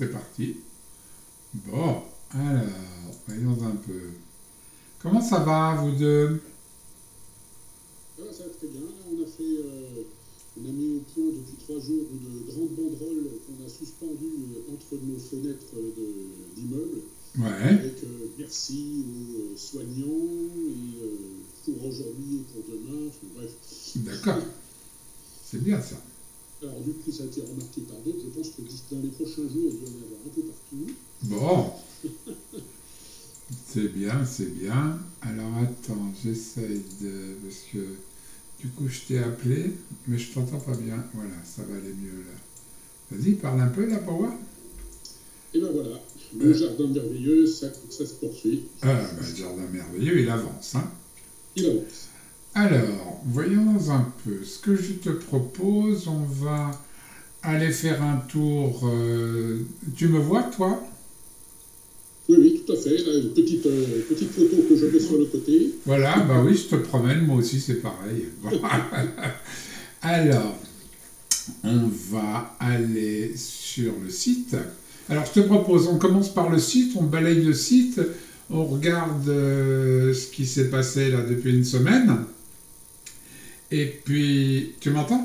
c'est parti. Bon, alors, voyons un peu. Comment ça va, vous deux? Ah, ça va très bien. Là, on a mis au point depuis 3 jours une grande banderole qu'on a suspendue entre nos fenêtres d'immeubles, Ouais, avec merci aux soignants et pour aujourd'hui et pour demain. Enfin, bref. d'accord. C'est bien ça. Alors du coup, ça a été remarqué par d'autres. Je pense que dans les prochains jours, il doit y en avoir un peu partout. Bon, c'est bien, c'est bien. Alors attends, j'essaye de... Parce que du coup, je t'ai appelé, mais je t'entends pas bien. Voilà, ça va aller mieux là. Vas-y, parle un peu là pour voir. Et ben voilà, le jardin merveilleux, ça se poursuit. Ah, bah, le jardin merveilleux, il avance, hein. Il avance. Alors, voyons un peu. Ce que je te propose, on va aller faire un tour. Tu me vois, toi? Oui, oui, tout à fait. Là, une petite photo que je mets sur le côté. Voilà, bah oui, je te promène, moi aussi c'est pareil. Bon. Alors, on va aller sur le site. Alors, je te propose, on commence par le site, on balaye le site, on regarde ce qui s'est passé là depuis une semaine. Et puis, tu m'entends?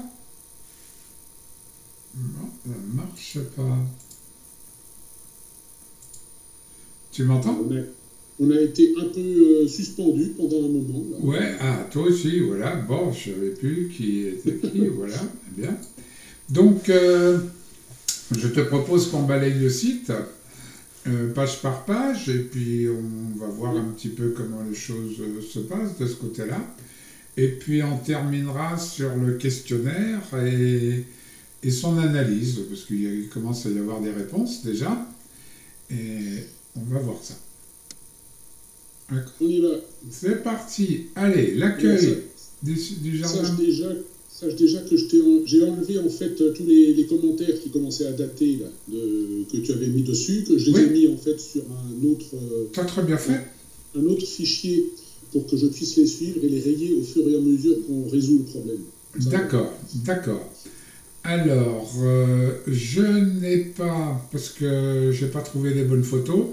Non, ça ne marche pas. Tu m'entends? On a été un peu suspendu pendant un moment. Là. Ouais, ah, toi aussi, voilà. Bon, je ne savais plus qui était qui, voilà, bien. Donc, je te propose qu'on balaye le site, page par page, et puis on va voir Oui. un petit peu comment les choses se passent de ce côté-là. Et puis on terminera sur le questionnaire et son analyse, parce qu'il commence à y avoir des réponses déjà, et on va voir ça. D'accord. On y va. C'est parti. Allez, Alors, l'accueil du jardin. sache déjà que j'ai enlevé en fait tous les commentaires qui commençaient à dater là, que tu avais mis dessus, que je les ai Oui, mis en fait sur un autre, t'as très bien fait. un autre fichier pour que je puisse les suivre et les rayer au fur et à mesure qu'on résout le problème. Ça va. D'accord, d'accord. Alors, je n'ai pas, parce que j'ai pas trouvé les bonnes photos,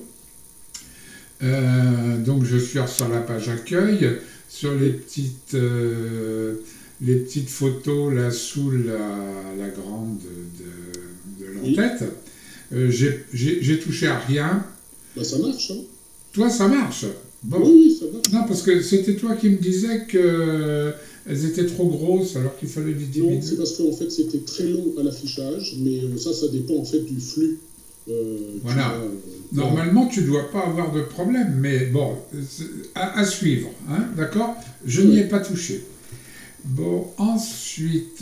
donc je suis sur la page accueil, sur les petites photos là sous la grande de Oui, l'entête. J'ai touché à rien. bah, ça marche, hein. Toi, ça marche. Oui, Bon. oui, ça marche. Non, parce que c'était toi qui me disais que elles étaient trop grosses alors qu'il fallait les Non, c'est diminuer. parce qu'en fait c'était très long à l'affichage, mais ça dépend en fait du flux qu'il y a. Voilà. Normalement, tu ne dois pas avoir de problème, mais bon, à suivre, hein, d'accord? Je n'y ai Ouais. pas touché. Bon, ensuite,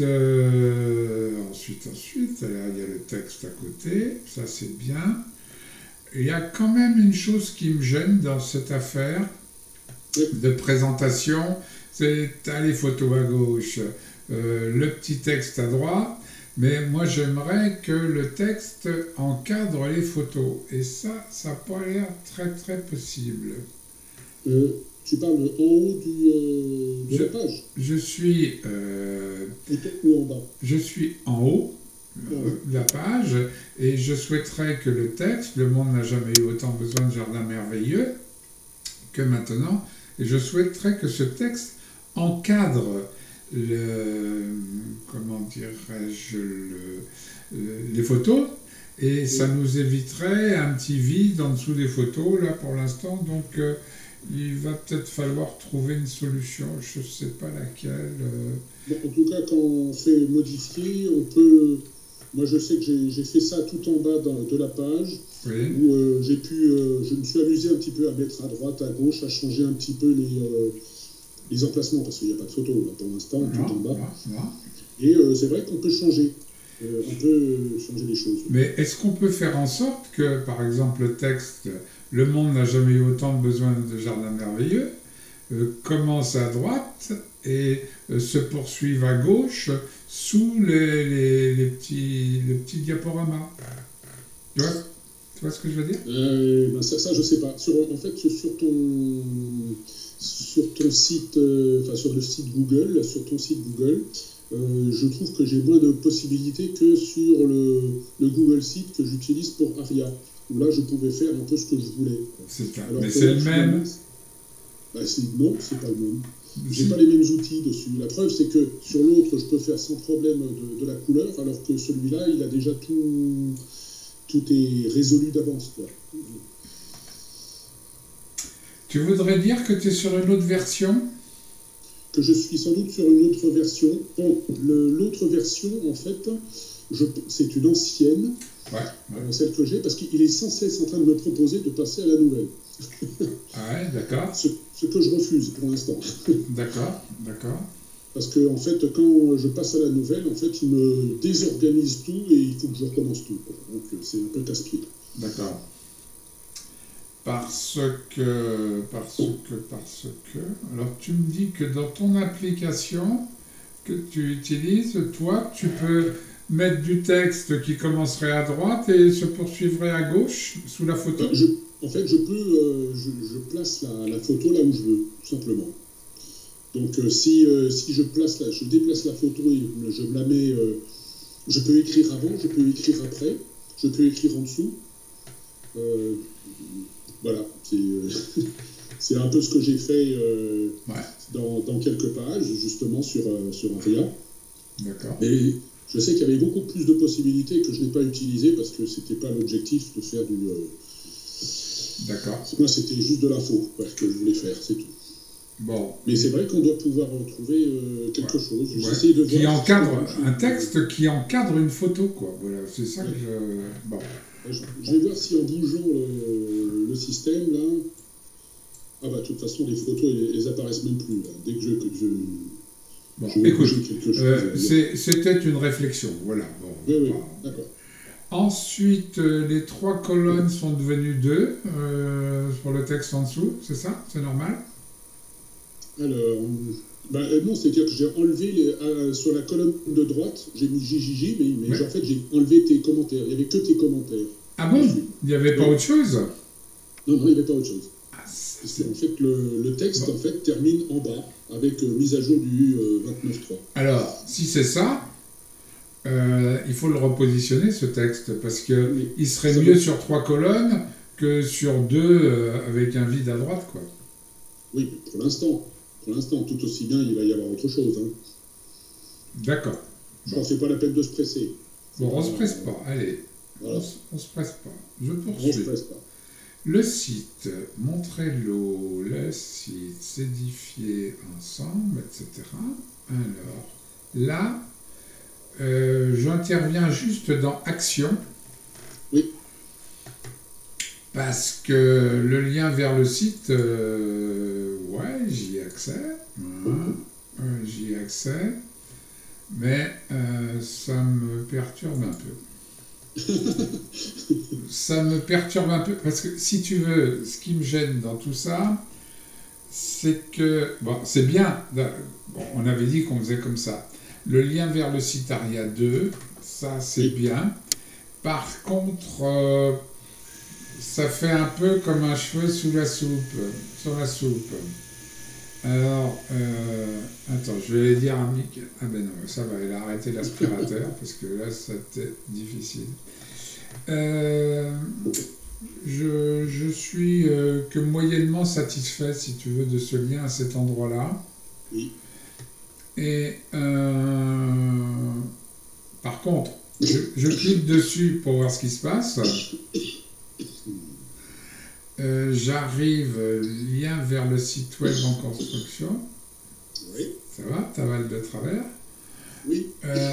là, il y a le texte à côté, ça c'est bien. Il y a quand même une chose qui me gêne dans cette affaire Ouais. de présentation, c'est t'as les photos à gauche, le petit texte à droite, mais moi j'aimerais que le texte encadre les photos, et ça n'a pas l'air très très possible. Tu parles en haut de Je, la page je suis, ou en bas? je suis en haut En haut. de la page, et je souhaiterais que le texte, le monde n'a jamais eu autant besoin de jardin merveilleux que maintenant, et je souhaiterais que ce texte encadre comment dirais-je, les photos, et ça Oui. nous éviterait un petit vide en dessous des photos, là, pour l'instant, donc il va peut-être falloir trouver une solution, je ne sais pas laquelle. Bon, en tout cas, quand on fait modifier, on peut. Moi, je sais que j'ai fait ça tout en bas de la page, Oui, où je me suis amusé un petit peu à mettre à droite, à gauche, à changer un petit peu les emplacements, parce qu'il n'y a pas de photo là pour l'instant, tout en non, bas. non, non. Et c'est vrai qu'on peut changer. On peut changer les choses. Mais est-ce qu'on peut faire en sorte que, par exemple, le texte « Le monde n'a jamais eu autant besoin de jardin merveilleux » commence à droite et se poursuive à gauche sous les petits diaporamas. Tu vois, tu vois ce que je veux dire? Ben ça, je sais pas. En fait, sur ton site, enfin sur le site Google, sur ton site Google, je trouve que j'ai moins de possibilités que sur le Google Sheet que j'utilise pour Aria, où là je pouvais faire un peu ce que je voulais. Mais c'est le même. Non, c'est pas le même. J'ai Si. pas les mêmes outils dessus. La preuve, c'est que sur l'autre, je peux faire sans problème de la couleur, alors que celui-là, il a déjà tout est résolu d'avance, quoi. Tu voudrais dire que tu es sur une autre version? Que je suis sans doute sur une autre version. Bon, l'autre version, en fait, c'est une ancienne, celle que j'ai, parce qu'il est sans cesse en train de me proposer de passer à la nouvelle. Ah ouais, d'accord. Ce que je refuse pour l'instant. D'accord. Parce que, en fait, quand je passe à la nouvelle, en fait, il me désorganise tout et il faut que je recommence tout, quoi. Donc, c'est un peu casse-pied. D'accord. Parce que... Alors, tu me dis que dans ton application que tu utilises, toi, tu peux mettre du texte qui commencerait à droite et se poursuivrait à gauche, sous la photo? En fait, je place la photo là où je veux, tout simplement. Donc, si je déplace la photo et je me la mets... je peux écrire avant, je peux écrire après, je peux écrire en dessous. Voilà, c'est un peu ce que j'ai fait dans quelques pages, justement, sur Aria. D'accord. Mais je sais qu'il y avait beaucoup plus de possibilités que je n'ai pas utilisées parce que c'était pas l'objectif de faire du... D'accord. Moi, c'était juste de l'info que je voulais faire, c'est tout. Bon. Mais c'est vrai qu'on doit pouvoir retrouver quelque chose. J'essaie de voir encadre un texte qui encadre une photo, quoi. Voilà, c'est ça que je... Bon. Je vais voir si en bougeant le système, là... Ah bah, de toute façon, les photos, elles apparaissent même plus, là. Dès que je bon, je écoute, quelque chose, c'était une réflexion, voilà. Bon, oui, d'accord. Ensuite, les 3 colonnes sont devenues 2 pour le texte en dessous, c'est ça? C'est normal? Alors, non, c'est-à-dire que j'ai enlevé, sur la colonne de droite, j'ai mis JJJ, mais en fait, j'ai enlevé tes commentaires. Il n'y avait que tes commentaires. Ah bon? Il n'y avait pas autre chose? Non, il n'y avait pas autre chose. En fait, le texte en fait, termine en bas, avec mise à jour du 29.3. Alors, si c'est ça, il faut le repositionner, ce texte, parce qu'il serait mieux sur 3 colonnes que sur 2 avec un vide à droite, quoi. Oui, pour l'instant, tout aussi bien, il va y avoir autre chose. Hein. D'accord. Je pense que c'est pas la peine de se presser. Bon, on se presse pas, allez. Voilà. On se presse pas. Je poursuis. On se presse pas. Le site, montrez-le, le site, s'édifier ensemble, etc. Alors, là, j'interviens juste dans Action. Oui. Parce que le lien vers le site, ouais, j'y ai accès. J'y ai accès. Mais ça me perturbe un peu. Ça me perturbe un peu, parce que si tu veux, ce qui me gêne dans tout ça, c'est que, bon, c'est bien, bon, on avait dit qu'on faisait comme ça. Le lien vers le site Aria 2, ça c'est bien. Par contre, ça fait un peu comme un cheveu sur la soupe. Alors, attends, je vais dire à Mick. Ah ben non, ça va, elle a arrêté l'aspirateur parce que là, c'était difficile. Je suis que moyennement satisfait, si tu veux, de ce lien à cet endroit-là. Oui. Et par contre, je clique dessus pour voir ce qui se passe. J'arrive, lien vers le site web en construction. Oui. Ça va, t'avales de travers. Oui.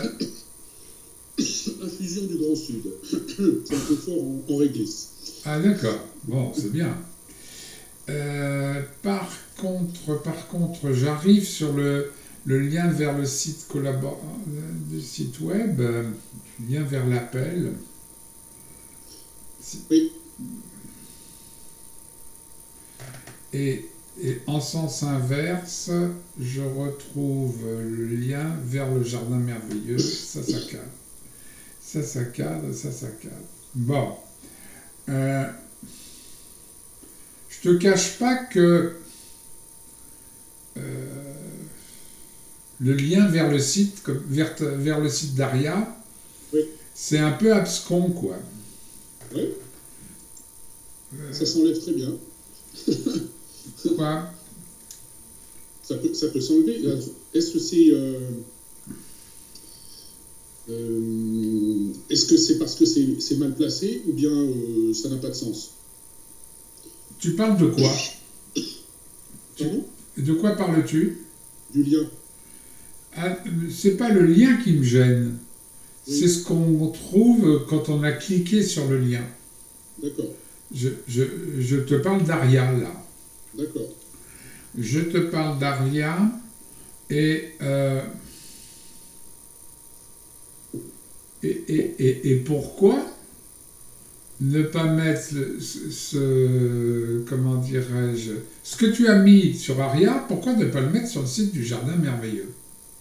Infusion du Grand Sud. C'est un peu fort en réglisse. Ah d'accord, bon, c'est bien. Par contre, j'arrive sur le lien vers le site du site web, lien vers l'appel. Oui. Et en sens inverse, je retrouve le lien vers le jardin merveilleux. Ça cadre. Ça cadre. Bon. Je te cache pas que le lien vers le site, vers le site d'Aria, Oui. c'est un peu abscon, quoi. Oui. Ça s'enlève très bien. Quoi? Ça peut s'enlever. Est-ce que c'est... est-ce que c'est parce que c'est mal placé ou bien ça n'a pas de sens? Tu parles de quoi? Pardon? De quoi parles-tu? Du lien. Ah, c'est pas le lien qui me gêne. Oui. C'est ce qu'on trouve quand on a cliqué sur le lien. D'accord. Je te parle d'Aria, là. D'accord. Je te parle d'Aria et pourquoi ne pas mettre comment dirais-je, ce que tu as mis sur Aria, pourquoi ne pas le mettre sur le site du Jardin Merveilleux?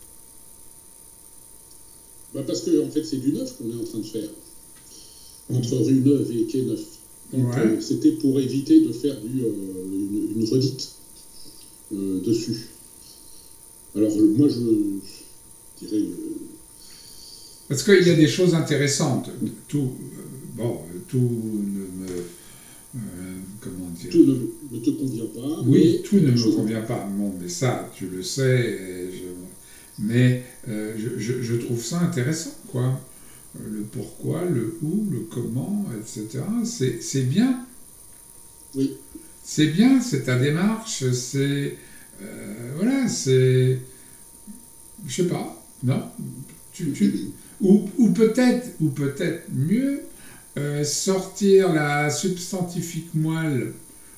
Bah parce que en fait c'est du neuf qu'on est en train de faire entre rue Neuve et Quai Neuf. Donc Ouais. c'était pour éviter de faire une redite dessus. Alors moi je dirais Parce qu'il y a des choses intéressantes. Tout ne me... comment dire? tout ne te convient pas. Oui, mais tout ne me chose- convient pas. Bon, mais ça, tu le sais. Mais je trouve ça intéressant, quoi. Le pourquoi, le où, le comment, etc. C'est bien. Oui. C'est bien, c'est ta démarche, c'est... voilà, c'est... Je sais pas, non? Ou peut-être mieux, sortir la substantifique moelle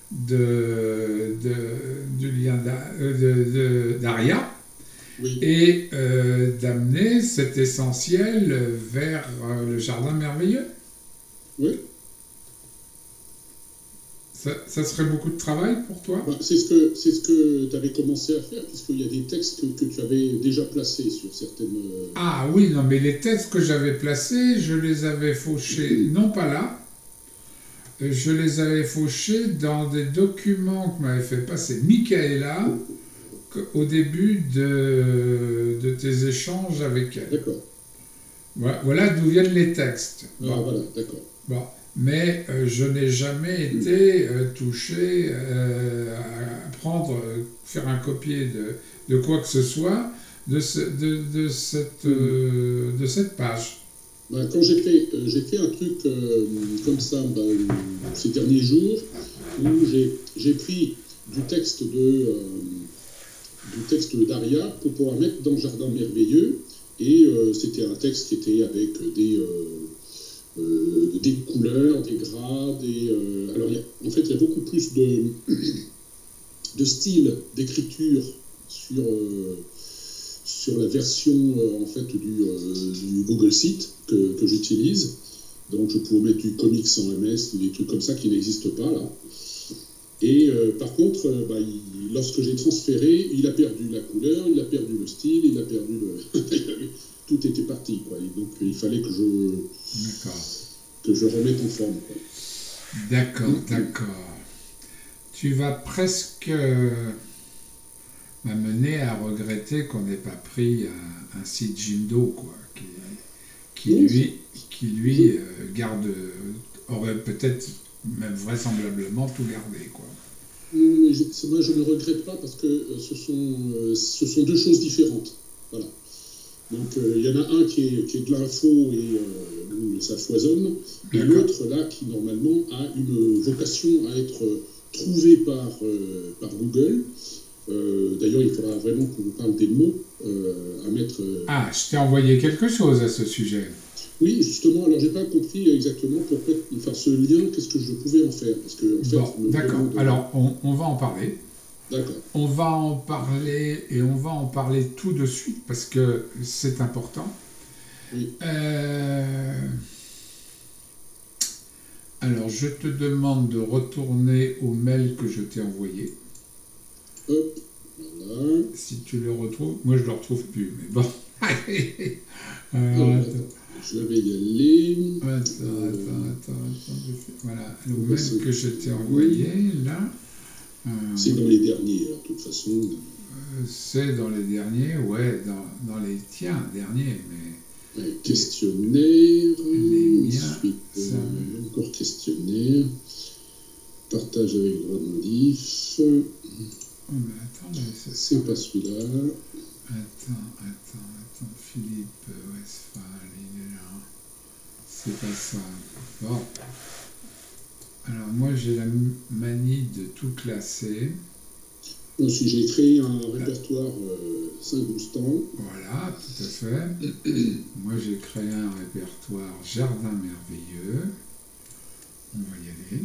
du lien d'Aria Oui. et d'amener cet essentiel vers le Jardin Merveilleux. Oui. Ça serait beaucoup de travail pour toi? Bah, c'est ce que tu avais commencé à faire, puisqu'il y a des textes que tu avais déjà placés sur certaines... Ah oui, non, mais les textes que j'avais placés, je les avais fauchés, non pas là, je les avais fauchés dans des documents que m'avait fait passer Michaela au début de tes échanges avec elle. D'accord. Voilà d'où viennent les textes. Ah, Bon. voilà, d'accord. Bon. Mais je n'ai jamais été touché à faire un copier de quoi que ce soit de cette page. Bah, quand j'ai fait un truc comme ça ces derniers jours, où j'ai pris du texte d'Aria pour pouvoir mettre dans le Jardin Merveilleux, et c'était un texte qui était avec des couleurs, des grades, alors en fait il y a beaucoup plus de style d'écriture sur la version en fait du Google Site que j'utilise. Donc je pourrais mettre du comics en MS, des trucs comme ça qui n'existent pas là. Et par contre, lorsque j'ai transféré, il a perdu la couleur, il a perdu le style, il a perdu tout était parti, quoi. Et donc il fallait que je remette en forme, quoi. D'accord. Tu vas presque m'amener à regretter qu'on n'ait pas pris un site Jimdo, quoi, qui lui aurait peut-être même vraisemblablement tout gardé, quoi. Moi, je ne regrette pas parce que ce sont deux choses différentes. Voilà. Donc, il y en a un qui est de l'info et où ça foisonne, et l'autre, là, qui normalement a une vocation à être trouvé par Google. D'ailleurs, il faudra vraiment qu'on vous parle des mots à mettre... Ah, je t'ai envoyé quelque chose à ce sujet. Oui, justement, alors j'ai pas compris exactement pourquoi, enfin ce lien, qu'est-ce que je pouvais en faire, parce que en fait, d'accord. Alors, on va en parler. D'accord. On va en parler et on va en parler tout de suite parce que c'est important. Oui. Alors, je te demande de retourner au mail que je t'ai envoyé. Hop, voilà. Si tu le retrouves, moi je le retrouve plus, mais bon. Je vais y aller. Attends. Voilà, le mail que je t'ai envoyé, là. C'est dans les derniers, alors, de toute façon. C'est dans les derniers, ouais, dans les tiens, derniers, mais... Ouais, questionnaire, Les miens, ensuite ça... encore questionnaire, partage avec droit de modif, Oh, mais attends, mais c'est pas celui-là, Attends, Philippe Westphal, il est là. C'est pas ça. Bon. Alors, moi, j'ai la manie de tout classer. Ensuite, j'ai créé un répertoire Saint-Goustan. Voilà, tout à fait. Moi, j'ai créé un répertoire Jardin merveilleux. On va y aller.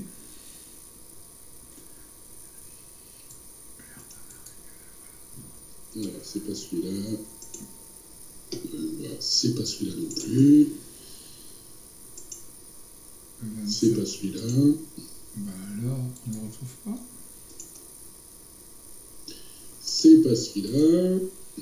Alors, c'est pas celui-là. Voilà, c'est pas celui-là non plus. C'est pas celui-là. Bah alors, on ne le retrouve pas. C'est pas celui-là.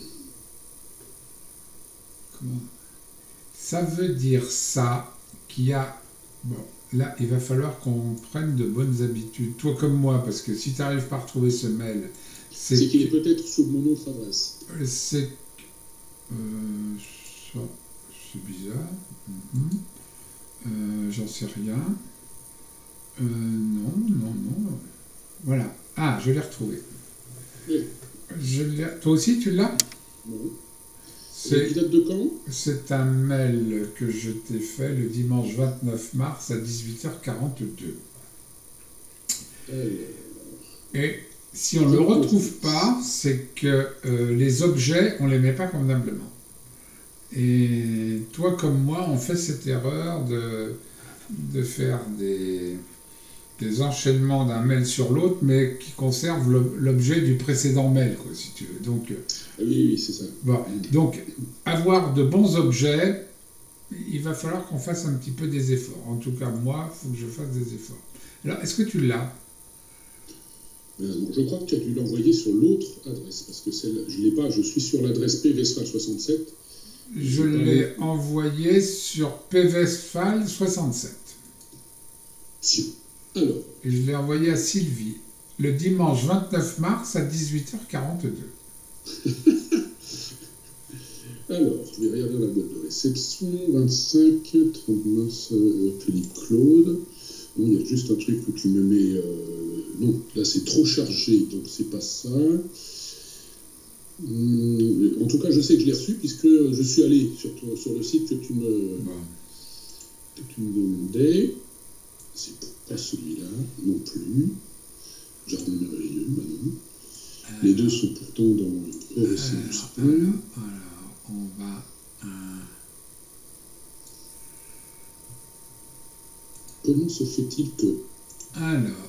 Comment? Ça veut dire ça, qu'il y a... Bon, là, il va falloir qu'on prenne de bonnes habitudes. Toi comme moi, parce que si tu n'arrives pas à retrouver ce mail... C'est qu'il est peut-être sous mon autre adresse. C'est... ça, c'est bizarre. J'en sais rien. Non. Voilà. Ah, je l'ai retrouvé. Oui. Toi aussi, tu l'as? Non. Il date de quand? C'est un mail que je t'ai fait le dimanche 29 mars à 18h42. Et si on ne le retrouve pas, c'est que les objets, on ne les met pas convenablement. Et toi comme moi, on fait cette erreur de faire des enchaînements d'un mail sur l'autre, mais qui conservent l'objet du précédent mail, quoi, si tu veux. Donc, oui, c'est ça. Bon, donc, avoir de bons objets, il va falloir qu'on fasse un petit peu des efforts. En tout cas, moi, il faut que je fasse des efforts. Alors, est-ce que tu l'as? Je crois que tu as dû l'envoyer sur l'autre adresse, parce que celle, je ne l'ai pas, je suis sur l'adresse pvesfal67. Je l'ai envoyé sur pvesfal 67. Tiens, alors. Et je l'ai envoyé à Sylvie, le dimanche 29 mars à 18h42. Alors, je vais regarder la boîte de réception, 25, 39, Philippe Claude. Bon, il y a juste un truc où tu me mets... non, là c'est trop chargé, donc c'est pas ça. En tout cas, je sais que je l'ai reçu, puisque je suis allé sur le site que tu me demandais. C'est pas celui-là, non plus. Jardin merveilleux, bah non. Les deux sont pourtant dans le récit du spam. Alors, on va... Comment se fait-il que... Alors,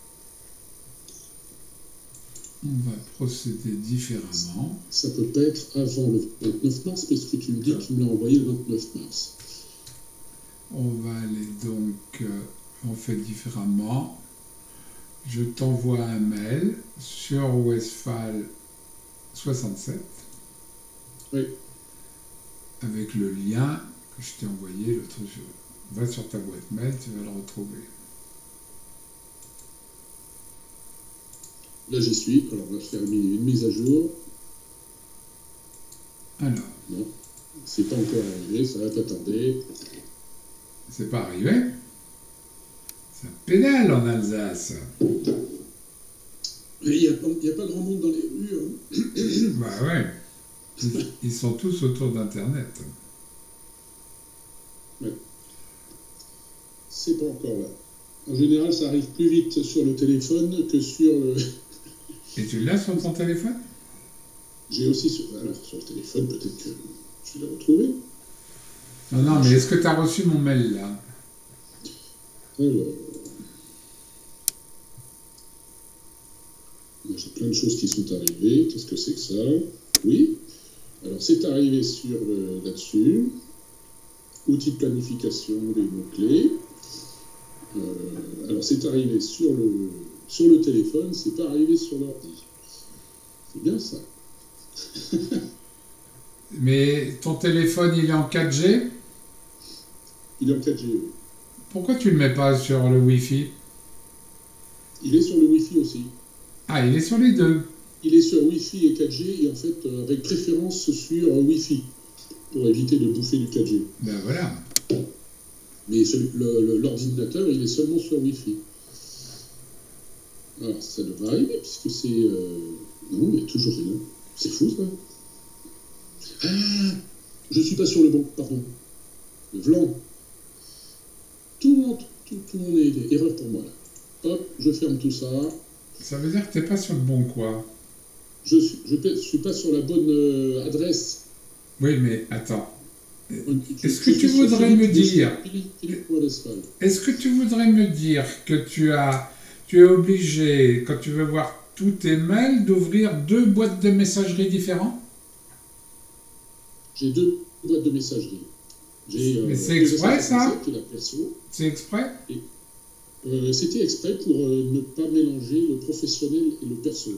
on va procéder différemment. Ça peut pas être avant le 29 mars, parce que tu me dis que tu me l'as envoyé le 29 mars. On va aller donc... on fait différemment. Je t'envoie un mail sur Westphal 67. Oui. Avec le lien que je t'ai envoyé l'autre jour. Va sur ta boîte mail, tu vas le retrouver. Là, j'y suis. Alors, on va faire une mise à jour. Alors. Non, c'est pas encore arrivé, ça va t'attarder. C'est pas arrivé? Ça pédale en Alsace. Mais il n'y a pas grand monde dans les rues. Hein. Bah ouais. Ils sont tous autour d'Internet. Ouais. C'est pas encore là. En général, ça arrive plus vite sur le téléphone que sur le... Et tu l'as sur ton téléphone? J'ai aussi sur le téléphone, peut-être que je vais le retrouver. Non, mais est-ce que tu as reçu mon mail là? Alors... J'ai plein de choses qui sont arrivées. Qu'est-ce que c'est que ça? Oui. Alors, c'est arrivé là-dessus. Outils de planification, les mots-clés. Alors, c'est arrivé sur le téléphone, c'est pas arrivé sur l'ordi. C'est bien ça. Mais ton téléphone, il est en 4G? Il est en 4G, oui. Pourquoi tu le mets pas sur le Wi-Fi? Il est sur le Wi-Fi aussi. Ah, il est sur les deux. il est sur Wi-Fi et 4G, et en fait, avec préférence sur Wi-Fi, pour éviter de bouffer du 4G. Ben voilà. Mais l'ordinateur, il est seulement sur Wi-Fi. Alors, ça devrait arriver, puisque c'est... Non, il n'y a toujours rien. C'est fou, ça. Ah, je suis pas sur le bon, pardon. Le Vlan. Tout le monde est erreur pour moi, là. Hop, je ferme tout ça. Ça veut dire que tu n'es pas sur le bon quoi. Je suis pas sur la bonne adresse. Oui, mais attends. Est-ce que tu voudrais me dire... Est-ce que tu voudrais me dire que tu es obligé, quand tu veux voir tous tes mails, d'ouvrir 2 boîtes de messagerie différentes? J'ai 2 boîtes de messagerie. Mais c'est exprès, ça? C'est exprès? C'était exprès pour ne pas mélanger le professionnel et le perso.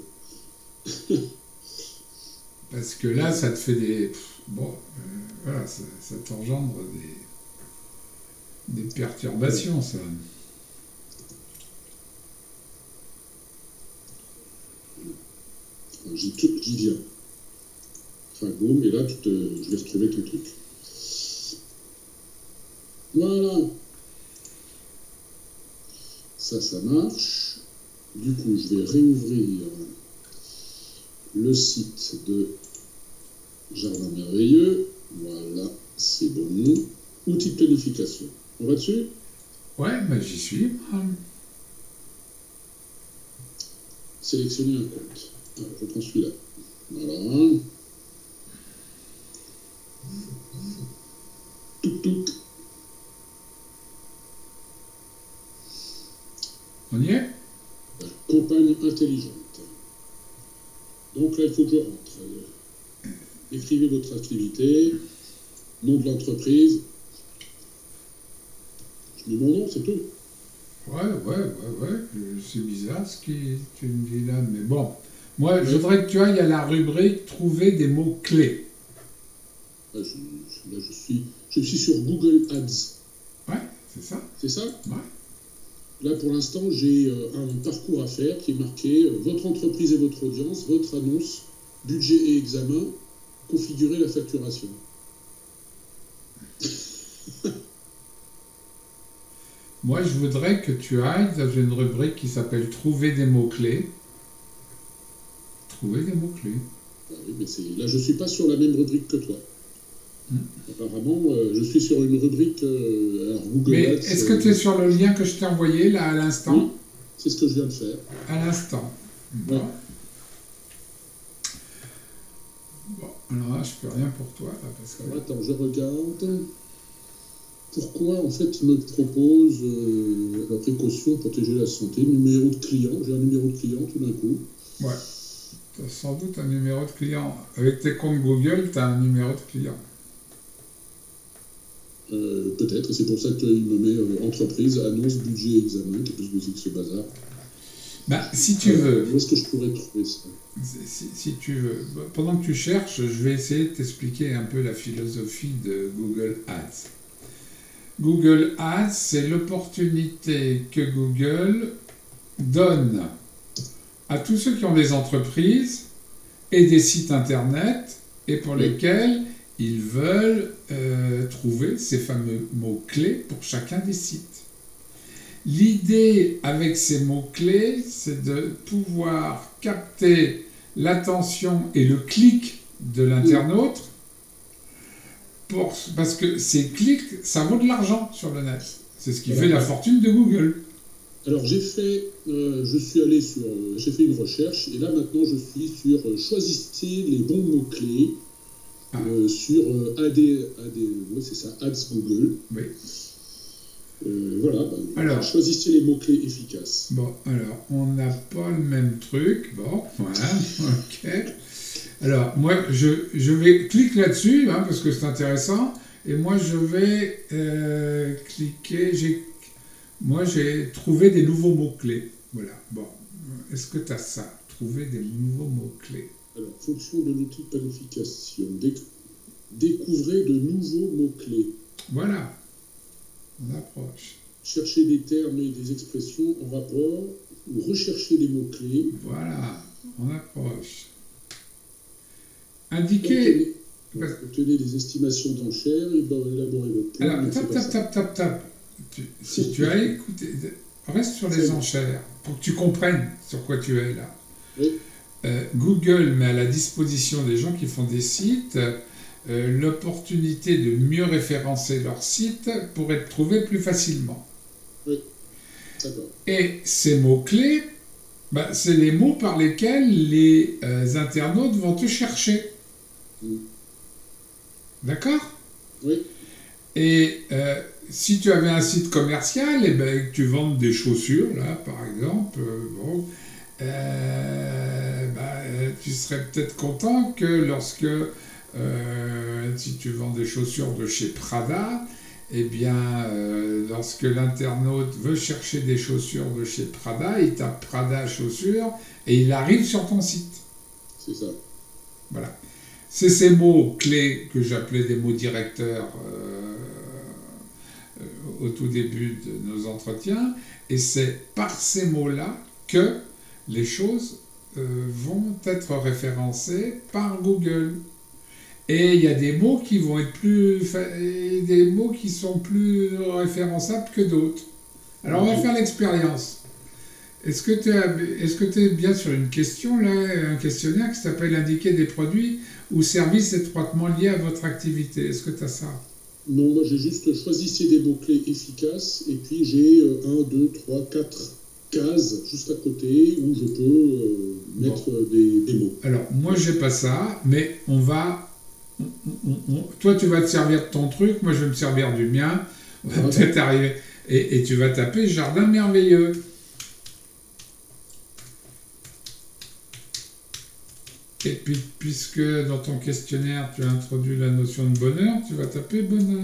Parce que là, ça te fait des... Bon, voilà, ça t'engendre des perturbations, ça. J'y viens. Enfin, boum, et là, je vais retrouver ton truc. Voilà. Ça marche. Du coup, je vais réouvrir le site de Jardin Merveilleux. Voilà, c'est bon. Outils de planification. On va dessus? Ouais, mais j'y suis. Sélectionner un compte. Alors, je prends celui-là. Voilà. Touc. On y est? Campagne intelligente. Donc là, il faut que je rentre. Écrivez votre activité, nom de l'entreprise. Je mets mon nom, c'est tout. Ouais. C'est bizarre ce que tu me dis là, mais bon. Moi, je voudrais que tu ailles à la rubrique « Trouver des mots-clés ». Là, je suis sur Google Ads. Ouais, c'est ça. C'est ça? Ouais. Là, pour l'instant, j'ai un parcours à faire qui est marqué votre entreprise et votre audience, votre annonce, budget et examen, configurer la facturation. Moi, je voudrais que tu ailles dans une rubrique qui s'appelle « Trouver des mots-clés ». Trouver des mots-clés. Ah oui, mais là, je ne suis pas sur la même rubrique que toi. Apparemment, je suis sur une rubrique alors Google Mais Ads. est-ce que tu es sur le lien que je t'ai envoyé là à l'instant? Oui, c'est ce que je viens de faire. À l'instant. Bon. Ouais. Bon, alors là, je peux rien pour toi. Là, parce que... Alors, attends, je regarde. Pourquoi, en fait, il me propose la précaution, protéger la santé, numéro de client. J'ai un numéro de client tout d'un coup. Ouais. Tu as sans doute un numéro de client. Avec tes comptes Google, tu as un numéro de client. Peut-être, et c'est pour ça qu'il me met entreprise, annonce, budget, examen, qu'est-ce que ce bazar. Bah, si tu veux. Où est-ce que je pourrais trouver ça? Si tu veux. Pendant que tu cherches, je vais essayer de t'expliquer un peu la philosophie de Google Ads. Google Ads, c'est l'opportunité que Google donne à tous ceux qui ont des entreprises et des sites internet et pour lesquels ils veulent trouver ces fameux mots-clés pour chacun des sites. L'idée avec ces mots-clés, c'est de pouvoir capter l'attention et le clic de l'internaute, parce que ces clics, ça vaut de l'argent sur le net. C'est ce qui fait la fortune de Google. Alors j'ai fait une recherche, et là maintenant je suis sur choisissez les bons mots-clés sur c'est ça, Ads Google. Oui. Voilà, alors, choisissez les mots-clés efficaces. Bon, alors, on n'a pas le même truc. Bon, voilà, ok. Alors, moi, je vais cliquer là-dessus, parce que c'est intéressant. Et moi, je vais cliquer. Moi, j'ai trouvé des nouveaux mots-clés. Voilà, bon. Est-ce que tu as ça? Trouver des nouveaux mots-clés. Alors, fonction de l'outil de planification. Découvrez de nouveaux mots-clés. Voilà. On approche. Chercher des termes et des expressions en rapport ou rechercher des mots-clés. Voilà. On approche. Indiquer... Obtenez des estimations d'enchères, élaborer votre plan. Alors, tap. Si tu as écouté... Reste sur les enchères, pour que tu comprennes sur quoi tu es là. Oui. Google met à la disposition des gens qui font des sites l'opportunité de mieux référencer leur site pour être trouvé plus facilement. Oui, d'accord. Et ces mots-clés, c'est les mots par lesquels les internautes vont te chercher. D'accord ? Oui. Et si tu avais un site commercial, et que tu vendes des chaussures, là, par exemple, tu serais peut-être content que lorsque, si tu vends des chaussures de chez Prada, lorsque l'internaute veut chercher des chaussures de chez Prada, il tape Prada chaussures et il arrive sur ton site. C'est ça. Voilà. C'est ces mots clés que j'appelais des mots directeurs au tout début de nos entretiens, et c'est par ces mots-là que les choses vont être référencées par Google. Et il y a des mots qui vont être des mots qui sont plus référençables que d'autres. Alors on va faire l'expérience. Est-ce que tu es bien sur une question, là, un questionnaire qui s'appelle indiquer des produits ou services étroitement liés à votre activité? Est-ce que tu as ça? Non, moi j'ai juste choisi des mots-clés efficaces et puis j'ai 1, 2, 3, 4 cases juste à côté où je peux mettre des mots. Alors, moi j'ai pas ça, mais on va... toi tu vas te servir de ton truc, moi je vais me servir du mien. On va peut-être arriver... Et tu vas taper Jardin merveilleux. Et puis, puisque dans ton questionnaire, tu as introduit la notion de bonheur, tu vas taper bonheur.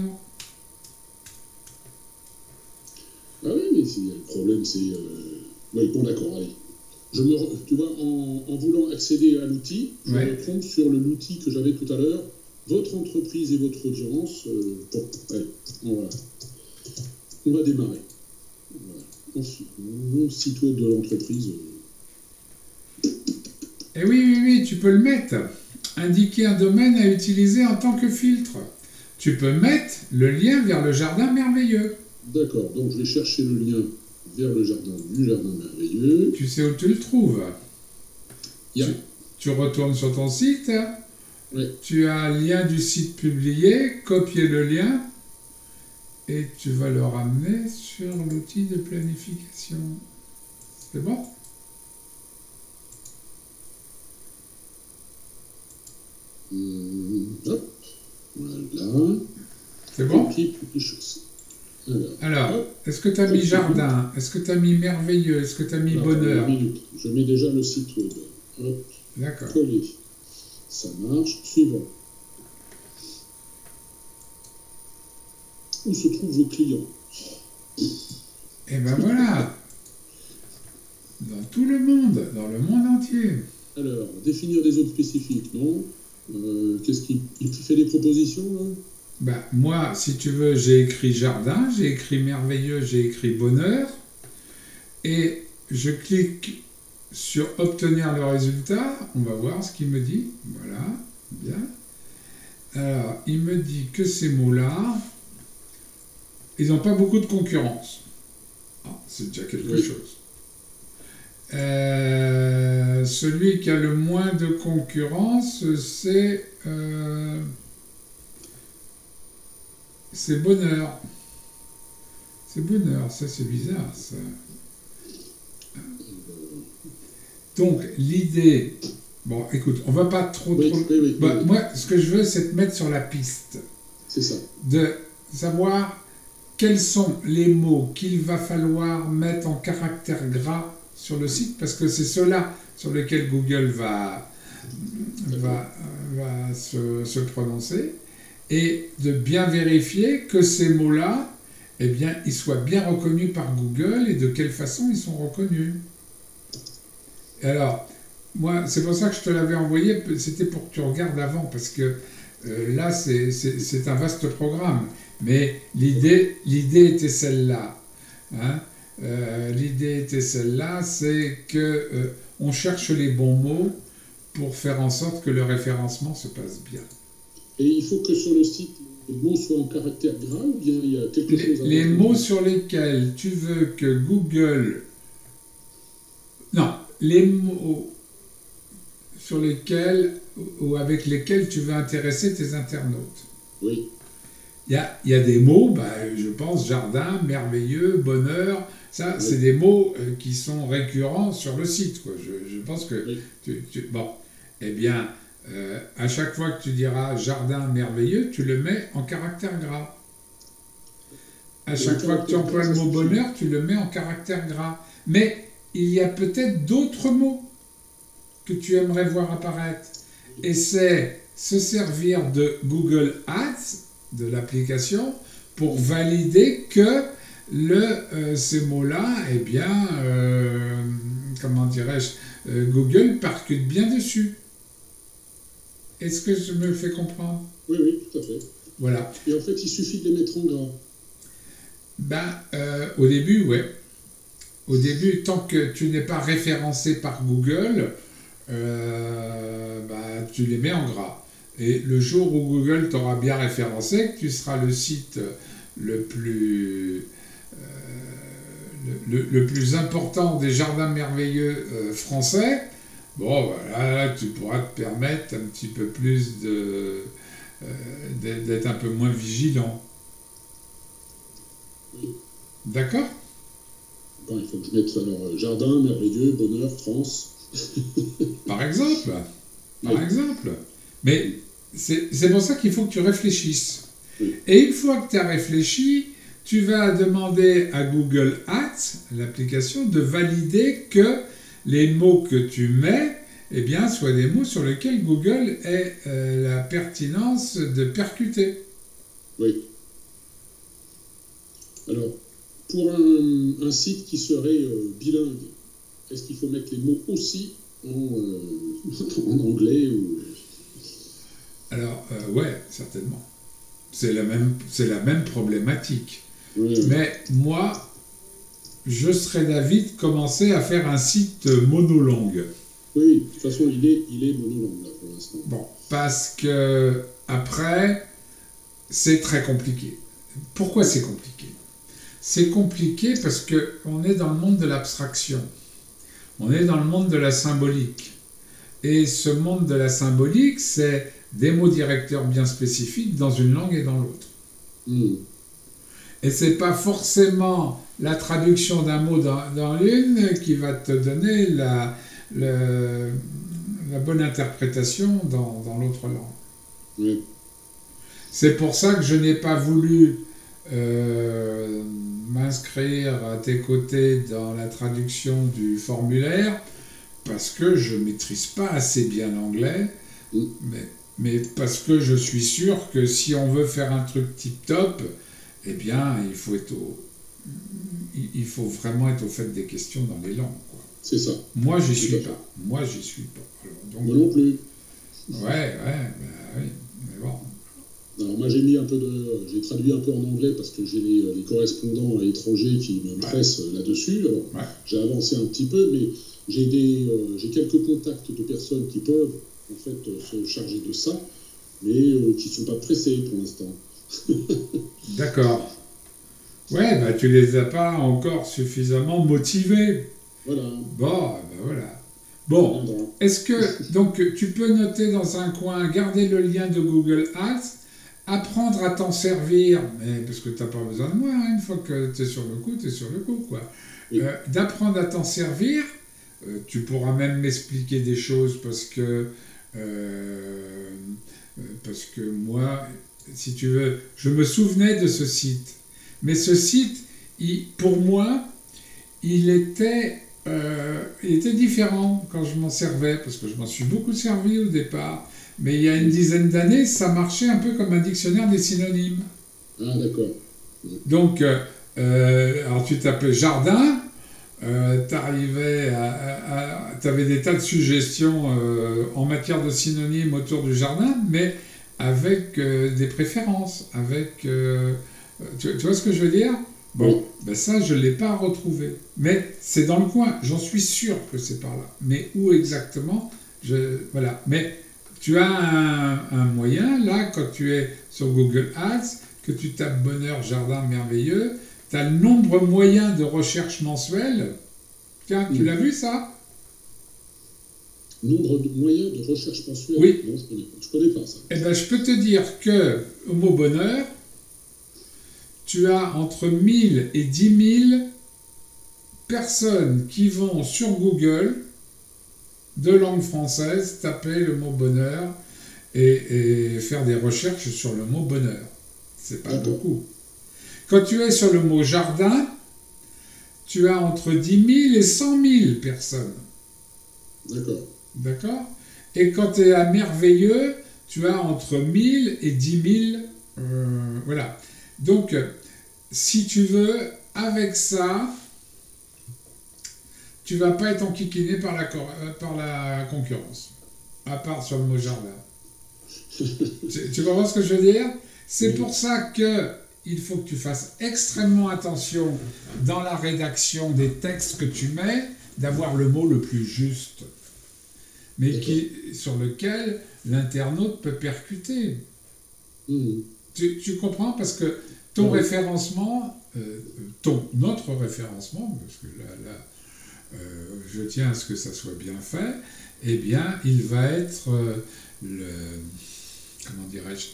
Ah oui, mais le problème, c'est... Oui, bon, d'accord, allez. Tu vois, en voulant accéder à l'outil, je me trompe sur l'outil que j'avais tout à l'heure. Votre entreprise et votre audience... allez, on va démarrer. Voilà. Mon site web de l'entreprise... Et oui, tu peux le mettre. Indiquer un domaine à utiliser en tant que filtre. Tu peux mettre le lien vers le jardin merveilleux. D'accord, donc je vais chercher le lien vers le jardin merveilleux. Tu sais où tu le trouves. Tu retournes sur ton site. Oui. Tu as un lien du site publié, copier le lien et tu vas le ramener sur l'outil de planification. C'est bon ? Hop, voilà. C'est bon? Alors, est-ce que tu as mis jardin? Est-ce que tu as mis merveilleux? Est-ce que tu as mis bonheur? Je mets déjà le site web. Hop. D'accord. Coller. Ça marche. Suivant. Où se trouvent vos clients? Et ben voilà. Dans tout le monde, dans le monde entier. Alors, définir des zones spécifiques, non? Qu'est-ce qui fait des propositions, là? Moi, si tu veux, j'ai écrit jardin, j'ai écrit merveilleux, j'ai écrit bonheur, et je clique sur obtenir le résultat. On va voir ce qu'il me dit. Voilà, bien. Alors, il me dit que ces mots-là, ils n'ont pas beaucoup de concurrence. C'est déjà quelque chose. Celui qui a le moins de concurrence, c'est bonheur. C'est bonheur, ça c'est bizarre, ça. Donc, l'idée... Bon, écoute, on va pas trop... Moi, ce que je veux, c'est te mettre sur la piste. C'est ça. De savoir quels sont les mots qu'il va falloir mettre en caractère gras sur le site, parce que c'est ceux-là sur lesquels Google va se prononcer, et de bien vérifier que ces mots-là, eh bien, ils soient bien reconnus par Google et de quelle façon ils sont reconnus. Et alors, moi, c'est pour ça que je te l'avais envoyé, c'était pour que tu regardes avant, parce que là, c'est un vaste programme, mais l'idée était celle-là. Hein. l'idée était celle-là, c'est que on cherche les bons mots pour faire en sorte que le référencement se passe bien. Et il faut que sur le site, les mots soient en caractère gras ou bien il y a quelque chose à Les rajouter? mots sur lesquels tu veux que Google... Non, les mots sur lesquels ou avec lesquels tu veux intéresser tes internautes. Oui, Il y a des mots, je pense, jardin, merveilleux, bonheur, ça, oui, c'est des mots qui sont récurrents sur le site, quoi. Je pense que... oui. Bon, eh bien, à chaque fois que tu diras jardin merveilleux, tu le mets en caractère gras. À Et chaque le fois que tu caractère emploies gras, le ça mot suffit. bonheur, tu le mets en caractère gras. Mais il y a peut-être d'autres mots que tu aimerais voir apparaître. Et c'est se servir de Google Ads, de l'application, pour valider que ces mots-là, eh bien, comment dirais-je, Google percute bien dessus. Est-ce que je me fais comprendre? Oui, oui, tout à fait. Voilà. Et en fait, il suffit de les mettre en gras. Au début, ouais. Au début, tant que tu n'es pas référencé par Google, tu les mets en gras. Et le jour où Google t'aura bien référencé, que tu seras le site le plus, le plus important des jardins merveilleux français, bon, voilà, tu pourras te permettre un petit peu plus d'être un peu moins vigilant. Oui. D'accord? Bon, il faut que je mette alors jardin, merveilleux, bonheur, France. Par exemple. Par Oui, exemple. Mais c'est pour ça qu'il faut que tu réfléchisses. oui, Et une fois que tu as réfléchi, tu vas demander à Google Ads, l'application, de valider que les mots que tu mets, eh bien, soient des mots sur lesquels Google ait la pertinence de percuter. oui. Alors, pour un site qui serait bilingue, est-ce qu'il faut mettre les mots aussi en anglais ou... Alors, ouais, certainement. C'est la même problématique. Ouais, Mais moi, je serais d'avis de commencer à faire un site monolangue. oui, de toute façon, il est monolangue là pour l'instant. Bon, parce que après, c'est très compliqué. Pourquoi c'est compliqué? C'est compliqué parce qu'on est dans le monde de l'abstraction. On est dans le monde de la symbolique. Et ce monde de la symbolique, c'est des mots directeurs bien spécifiques dans une langue et dans l'autre. Hmm. Et c'est pas forcément la traduction d'un mot dans l'une qui va te donner la bonne interprétation dans l'autre langue. Oui, C'est pour ça que je n'ai pas voulu m'inscrire à tes côtés dans la traduction du formulaire parce que je ne maîtrise pas assez bien l'anglais, hmm. mais parce que je suis sûr que si on veut faire un truc tip-top, eh bien, il faut vraiment être au fait des questions dans les langues, quoi. C'est ça. Moi, j'y Tout à suis fait. pas. Moi, j'y suis pas. Alors, donc, Moi non plus. ouais, oui, mais bon. Alors moi j'ai traduit un peu en anglais parce que j'ai les correspondants à l'étranger qui me pressent là-dessus. Alors Ouais. j'ai avancé un petit peu, mais j'ai quelques contacts de personnes qui peuvent en fait se charger de ça, mais qui ne sont pas pressés pour l'instant. D'accord. Ouais, tu les as pas encore suffisamment motivés. Voilà, Bon, voilà. Bon, viendra. est-ce que, donc, tu peux noter dans un coin, garder le lien de Google Ads, apprendre à t'en servir, mais parce que tu n'as pas besoin de moi, hein, une fois que tu es sur le coup, tu es sur le coup, quoi. Oui. D'apprendre à t'en servir, tu pourras même m'expliquer des choses parce que moi, si tu veux, je me souvenais de ce site. Mais ce site, pour moi, il était différent quand je m'en servais, parce que je m'en suis beaucoup servi au départ. Mais il y a une dizaine d'années, ça marchait un peu comme un dictionnaire des synonymes. Ah d'accord. Donc, alors tu tapais jardin, t'arrivais t'avais des tas de suggestions en matière de synonymes autour du jardin, mais avec des préférences, tu vois ce que je veux dire? Bon, ben ça, je ne l'ai pas retrouvé. Mais c'est dans le coin. J'en suis sûr que c'est par là. Mais où exactement voilà. Mais tu as un moyen, là, quand tu es sur Google Ads, que tu tapes bonheur, jardin merveilleux, tu as le nombre moyen de recherche mensuelle. Tiens, tu l'as vu ça? Nombre de moyens de recherche mensuelle? Oui. Non, je connais pas ça. Eh bien, je peux te dire que, au mot bonheur, tu as entre 1000 et 10 000 personnes qui vont sur Google, de langue française, taper le mot bonheur et faire des recherches sur le mot bonheur. C'est pas beaucoup. Quand tu es sur le mot jardin, tu as entre 10 000 et 100 000 personnes. D'accord. D'accord? Et quand tu es à merveilleux, tu as entre 1000 et 10 000. Voilà. Donc, si tu veux, avec ça, tu vas pas être enquiquiné par la concurrence. À part sur le mot jardin. Tu comprends ce que je veux dire? C'est pour ça que il faut que tu fasses extrêmement attention dans la rédaction des textes que tu mets, d'avoir le mot le plus juste, mais sur lequel l'internaute peut percuter. Tu comprends? Parce que ton référencement, notre référencement, parce que là je tiens à ce que ça soit bien fait, eh bien, il va être comment dirais-je?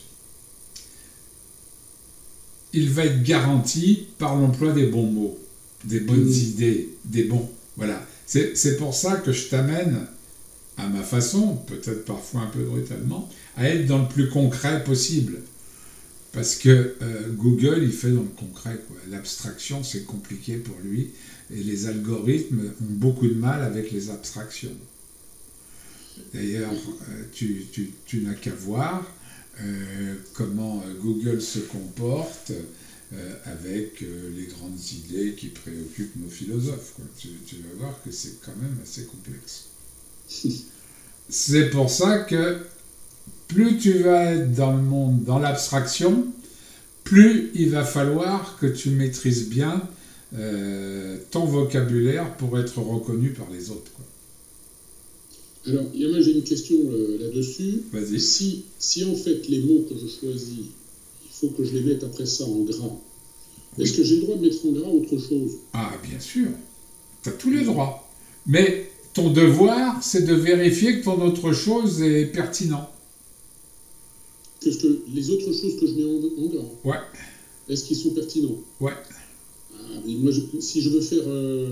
Il va être garanti par l'emploi des bons mots, des bonnes idées, des bons. Voilà. C'est pour ça que je t'amène, à ma façon, peut-être parfois un peu brutalement, à être dans le plus concret possible. Parce que Google, il fait dans le concret, quoi. L'abstraction, c'est compliqué pour lui. Et les algorithmes ont beaucoup de mal avec les abstractions. D'ailleurs, tu n'as qu'à voir comment Google se comporte avec les grandes idées qui préoccupent nos philosophes, quoi. Tu vas voir que c'est quand même assez complexe. C'est pour ça que plus tu vas être dans le monde, dans l'abstraction, plus il va falloir que tu maîtrises bien ton vocabulaire pour être reconnu par les autres, quoi. Alors, moi j'ai une question là-dessus. Vas-y. Si en fait les mots que je choisis, il faut que je les mette après ça en gras, est-ce que j'ai le droit de mettre en gras autre chose? Ah, bien sûr. Tu as tous les droits. Mais ton devoir, c'est de vérifier que ton autre chose est pertinent. Qu'est-ce que les autres choses que je mets en gras? Ouais. Est-ce qu'ils sont pertinents? Ouais. Mais moi, si je veux faire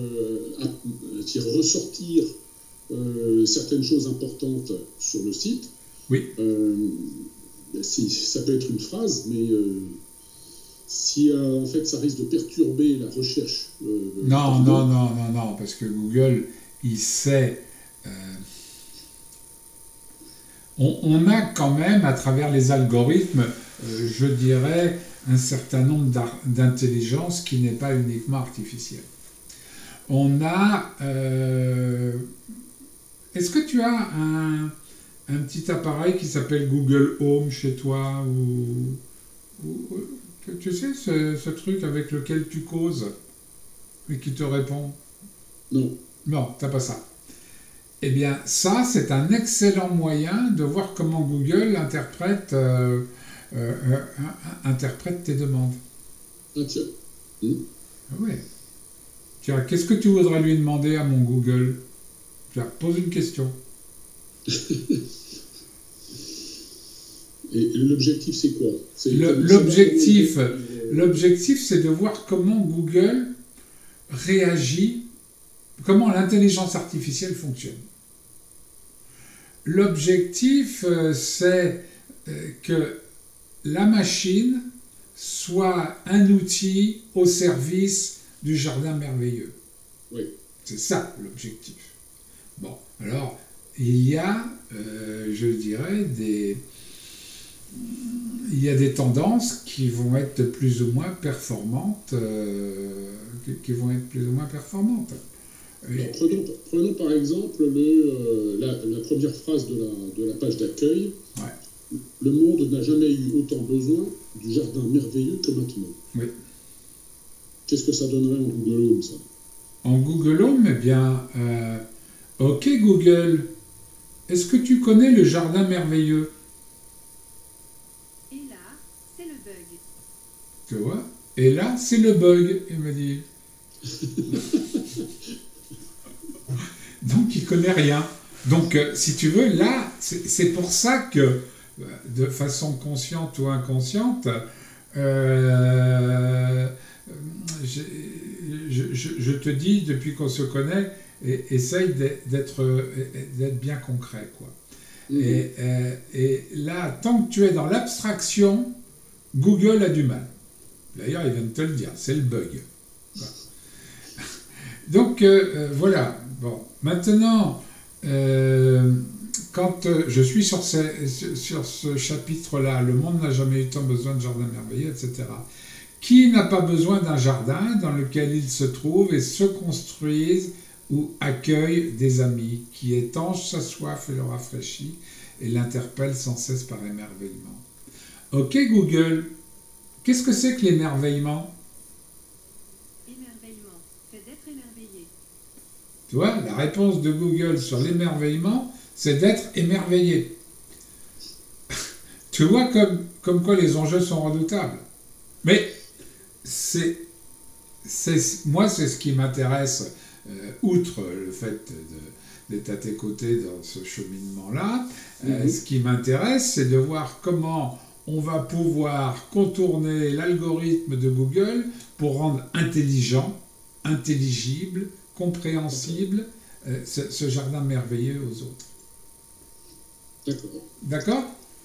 ressortir certaines choses importantes sur le site, oui. Ça peut être une phrase, mais si en fait ça risque de perturber la recherche. Non, parce que Google, il sait. On a quand même, à travers les algorithmes, je dirais, un certain nombre d'intelligence qui n'est pas uniquement artificielle. On a... Est-ce que tu as un petit appareil qui s'appelle Google Home chez toi ou tu sais, ce truc avec lequel tu causes et qui te répond? Non. Non, t'as pas ça. Eh bien, ça, c'est un excellent moyen de voir comment Google interprète tes demandes. Ah tiens. Oui. Tiens, qu'est-ce que tu voudrais lui demander à mon Google? Tiens, pose une question. Et l'objectif, c'est quoi? L'objectif, c'est de voir comment Google réagit, comment l'intelligence artificielle fonctionne. L'objectif, c'est que la machine soit un outil au service du jardin merveilleux. Oui. C'est ça l'objectif. Bon, alors, il y a, je dirais, des tendances qui vont être plus ou moins performantes. Alors, prenons par exemple la première phrase de la page d'accueil. Ouais. Le monde n'a jamais eu autant besoin du jardin merveilleux que maintenant. Oui. Qu'est-ce que ça donnerait en Google Home, ça? En Google Home, eh bien, ok Google, est-ce que tu connais le jardin merveilleux? Et là, c'est le bug. Tu vois? Et là, c'est le bug, il me dit. Donc, il connaît rien. Donc, si tu veux, là, c'est pour ça que, de façon consciente ou inconsciente, je te dis, depuis qu'on se connaît, essaye d'être bien concret, quoi. Et là, tant que tu es dans l'abstraction, Google a du mal. D'ailleurs, il vient de te le dire, c'est le bug. Voilà. Donc, voilà. Bon, maintenant, quand je suis sur ce chapitre-là, le monde n'a jamais eu tant besoin de jardin merveilleux, etc. Qui n'a pas besoin d'un jardin dans lequel il se trouve et se construise ou accueille des amis qui étanchent sa soif et le rafraîchit et l'interpellent sans cesse par émerveillement? Ok Google, qu'est-ce que c'est que l'émerveillement? Émerveillement, c'est d'être émerveillé. Tu vois, la réponse de Google sur l'émerveillement, c'est d'être émerveillé. Tu vois comme quoi les enjeux sont redoutables. Mais moi, c'est ce qui m'intéresse, outre le fait d'être à tes côtés dans ce cheminement-là. Ce qui m'intéresse, c'est de voir comment on va pouvoir contourner l'algorithme de Google pour rendre intelligent, intelligible, compréhensible ce jardin merveilleux aux autres. D'accord. D'accord ?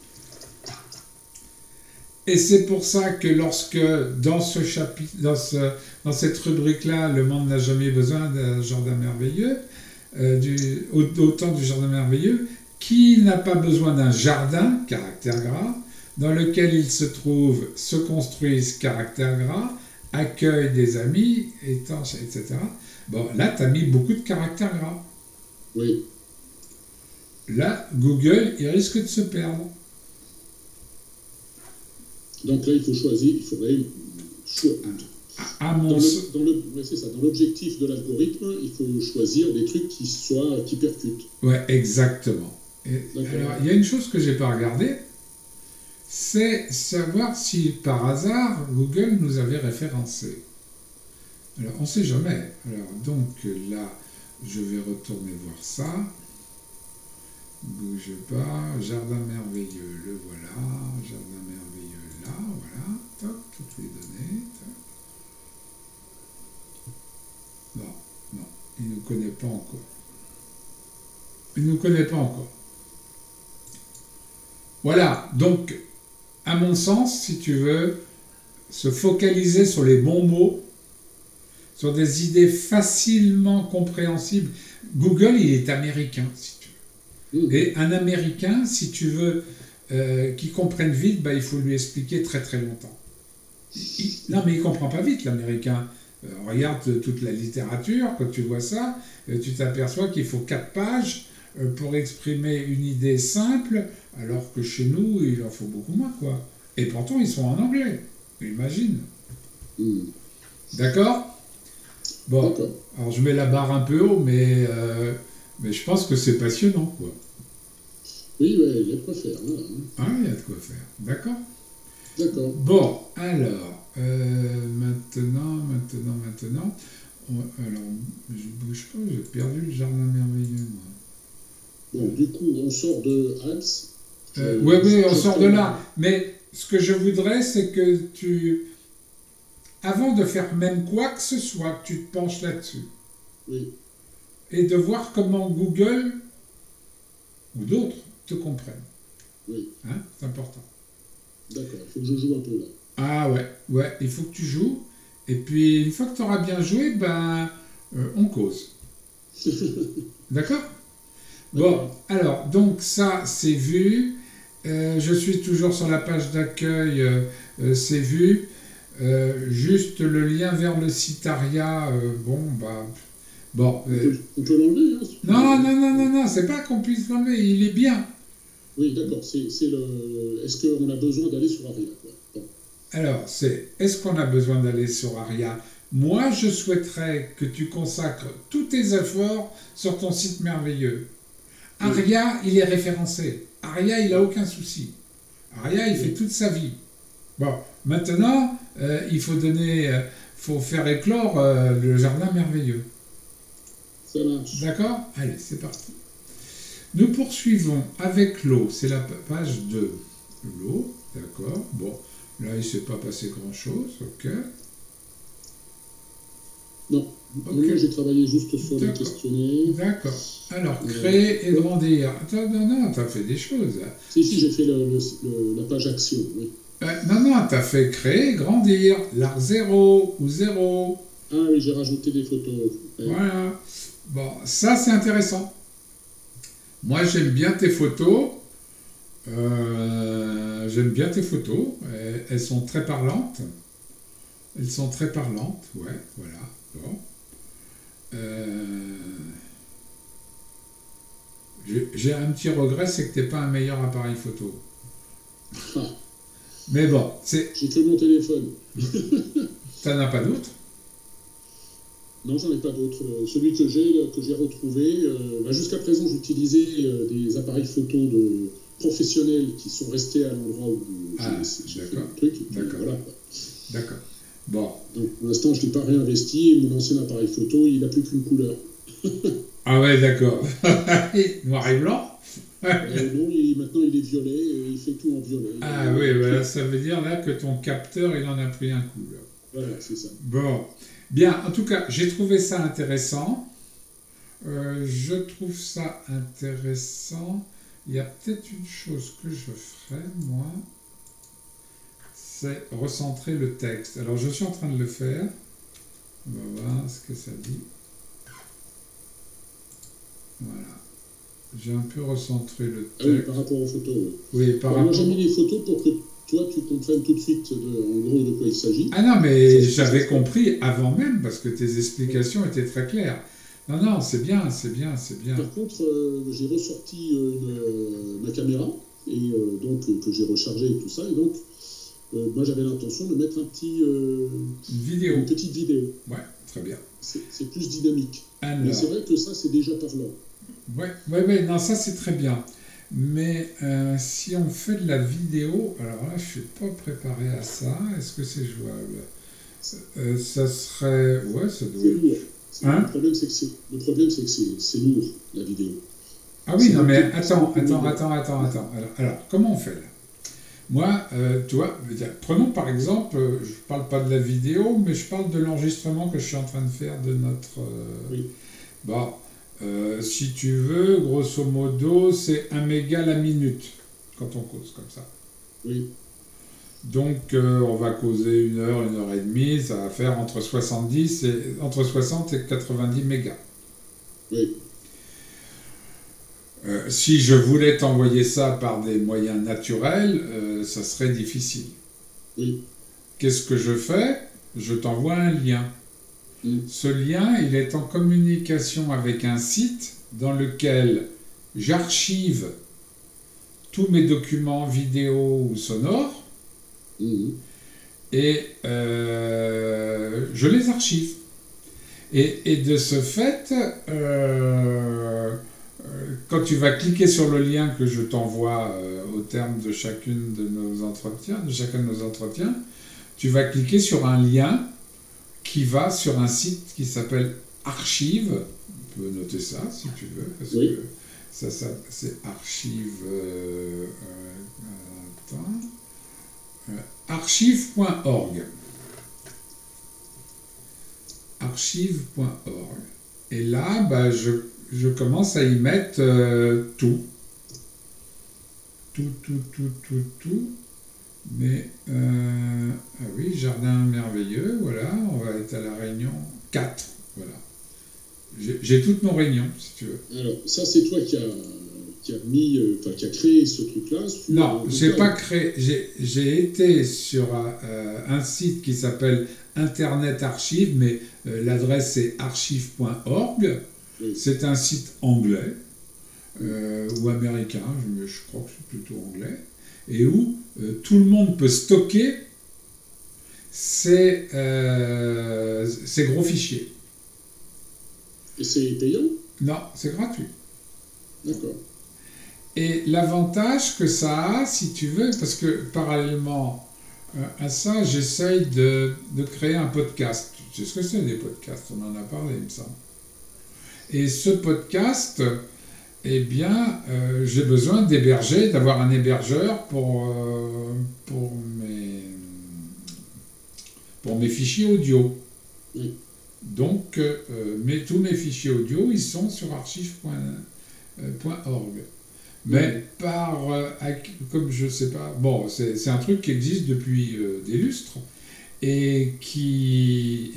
Et c'est pour ça que lorsque, dans ce chapitre, dans cette rubrique-là, le monde n'a jamais besoin d'un jardin merveilleux, autant du jardin merveilleux, qui n'a pas besoin d'un jardin, caractère gras, dans lequel il se trouve, se construise, caractère gras, accueille des amis, étanche, etc. Bon, là, tu as mis beaucoup de caractères gras. Oui. Là, Google, il risque de se perdre. Donc là, il faudrait choisir. C'est ça. Dans l'objectif de l'algorithme, il faut choisir des trucs qui percutent. Ouais, exactement. Alors, il y a une chose que j'ai pas regardée, c'est savoir si par hasard Google nous avait référencé. Alors, on ne sait jamais. Alors, donc là, je vais retourner voir ça. Bouge pas. Jardin merveilleux, le voilà. Jardin merveilleux, là, voilà. Toc, toutes les données. Toc. Non, il ne nous connaît pas encore. Il ne nous connaît pas encore. Voilà, donc, à mon sens, si tu veux, se focaliser sur les bons mots, sur des idées facilement compréhensibles. Google, il est américain, si tu veux. Et un Américain, si tu veux qu'il comprenne vite, il faut lui expliquer très très longtemps. Non, mais il ne comprend pas vite, l'Américain. Regarde toute la littérature, quand tu vois ça, tu t'aperçois qu'il faut 4 pages pour exprimer une idée simple, alors que chez nous, il en faut beaucoup moins, quoi. Et pourtant, ils sont en anglais, imagine. D'accord ? Bon, alors je mets la barre un peu haut, mais je pense que c'est passionnant, quoi. Oui, il y a de quoi faire, là. Ah, il y a de quoi faire, d'accord ? D'accord. Bon, alors, maintenant, alors, je bouge pas, j'ai perdu le jardin merveilleux, moi. Bon, du coup, on sort de Hans. Oui, on sort de là. Mais ce que je voudrais, c'est que avant de faire même quoi que ce soit, que tu te penches là-dessus. Oui. Et de voir comment Google ou d'autres te comprennent. Oui. Hein, c'est important. D'accord, il faut que je joue un peu là. Ah ouais, il faut que tu joues. Et puis, une fois que tu auras bien joué, on cause. D'accord ? Bon, alors, donc ça, c'est vu. Je suis toujours sur la page d'accueil, c'est vu. Juste le lien vers le Citaria, on peut l'enlever, hein, Non, c'est pas qu'on puisse l'enlever, il est bien. Oui, d'accord, est-ce qu'on a besoin d'aller sur Aria, quoi. Bon. Alors, est-ce qu'on a besoin d'aller sur Aria? Moi, je souhaiterais que tu consacres tous tes efforts sur ton site merveilleux. Aria, il est référencé. Aria, il n'a aucun souci. Aria, il fait toute sa vie. Bon, maintenant, il faut faut faire éclore le jardin merveilleux. Ça marche. D'accord? Allez, c'est parti. Nous poursuivons avec l'eau. C'est la page 2. L'eau, d'accord. Bon, là, il ne s'est pas passé grand-chose. Ok. Non. Moi, j'ai travaillé juste sur le questionnaire. D'accord. Alors, créer et grandir. Attends, non, t'as fait des choses. Si, j'ai fait la page action, oui. Non, t'as fait créer, grandir, l'art 0 ou 0. Ah oui, j'ai rajouté des photos. Ouais. Voilà. Bon, ça c'est intéressant. Moi j'aime bien tes photos. J'aime bien tes photos. Elles sont très parlantes. Elles sont très parlantes, ouais, voilà. Bon. J'ai un petit regret, c'est que t'es pas un meilleur appareil photo. Ah. Mais bon, c'est... J'ai que mon téléphone. T'en as pas d'autres? Non, j'en ai pas d'autres. Celui que j'ai retrouvé, jusqu'à présent, j'utilisais des appareils photo de professionnels qui sont restés à l'endroit où j'ai fait le truc. D'accord. Voilà. D'accord. Bon. Donc, pour l'instant, je ne l'ai pas réinvesti et mon ancien appareil photo, il n'a plus qu'une couleur. Ah ouais, d'accord. Noir et blanc? Non, maintenant il est violet et il fait tout en violet. Ah oui, voilà, ça veut dire là que ton capteur, il en a pris un coup. Là. Voilà, c'est ça. Bon, bien, en tout cas, j'ai trouvé ça intéressant. Je trouve ça intéressant. Il y a peut-être une chose que je ferais, moi, c'est recentrer le texte. Alors, je suis en train de le faire. On va voir ce que ça dit. Voilà. J'ai un peu recentré le texte. Ah oui, par rapport aux photos. Oui, par rapport... Moi, j'ai mis les photos pour que toi, tu comprennes tout de suite, en gros, de quoi il s'agit. Ah non, mais j'avais compris avant même, parce que tes explications étaient très claires. Non, c'est bien, c'est bien, c'est bien. Par contre, j'ai ressorti ma caméra, et donc que j'ai rechargée et tout ça, et donc, moi, j'avais l'intention de mettre une petite vidéo. Ouais, très bien. C'est plus dynamique. Alors... Mais c'est vrai que ça, c'est déjà parlant. Ouais, non, ça c'est très bien. Mais si on fait de la vidéo, alors là je ne suis pas préparé à ça, est-ce que c'est jouable? Ça serait... Ouais, ça doit... C'est lourd. Hein? Le problème c'est que c'est lourd, la vidéo. Ah oui, non mais attends. Alors, comment on fait là? Moi, tu vois, prenons par exemple, je ne parle pas de la vidéo, mais je parle de l'enregistrement que je suis en train de faire de notre... Oui. Bon... si tu veux, grosso modo, c'est 1 méga la minute quand on cause comme ça. Oui. Donc, on va causer 1 heure, 1 heure et demie, ça va faire entre 60 et 90 mégas. Oui. Si je voulais t'envoyer ça par des moyens naturels, ça serait difficile. Oui. Qu'est-ce que je fais? Je t'envoie un lien. Ce lien, il est en communication avec un site dans lequel j'archive tous mes documents vidéo ou sonores et je les archive. Et de ce fait, quand tu vas cliquer sur le lien que je t'envoie au terme de chacun de nos entretiens, tu vas cliquer sur un lien qui va sur un site qui s'appelle Archive. On peut noter ça si tu veux, parce que ça c'est Archive. Archive.org. Archive.org. Et là, je commence à y mettre tout. Tout. Mais, ah oui, jardin merveilleux, voilà, on va être à la réunion 4, voilà. J'ai toutes nos réunions, si tu veux. Alors, ça, c'est toi qui a créé ce truc-là? Non, j'ai pas créé, j'ai été sur un site qui s'appelle Internet Archive, mais l'adresse c'est archive.org. Oui. C'est un site anglais, ou américain, je crois que c'est plutôt anglais, et où tout le monde peut stocker c'est gros fichiers. Et c'est payant? Non, c'est gratuit. D'accord. Et l'avantage que ça a, si tu veux, parce que parallèlement à ça, j'essaye de créer un podcast. Tu sais ce que c'est des podcasts, on en a parlé, il me semble. Et ce podcast, eh bien, j'ai besoin d'héberger, d'avoir un hébergeur pour mes fichiers audio. Oui. Donc, tous mes fichiers audio, ils sont sur archive.org. Mais comme je sais pas, bon, c'est un truc qui existe depuis des lustres et qui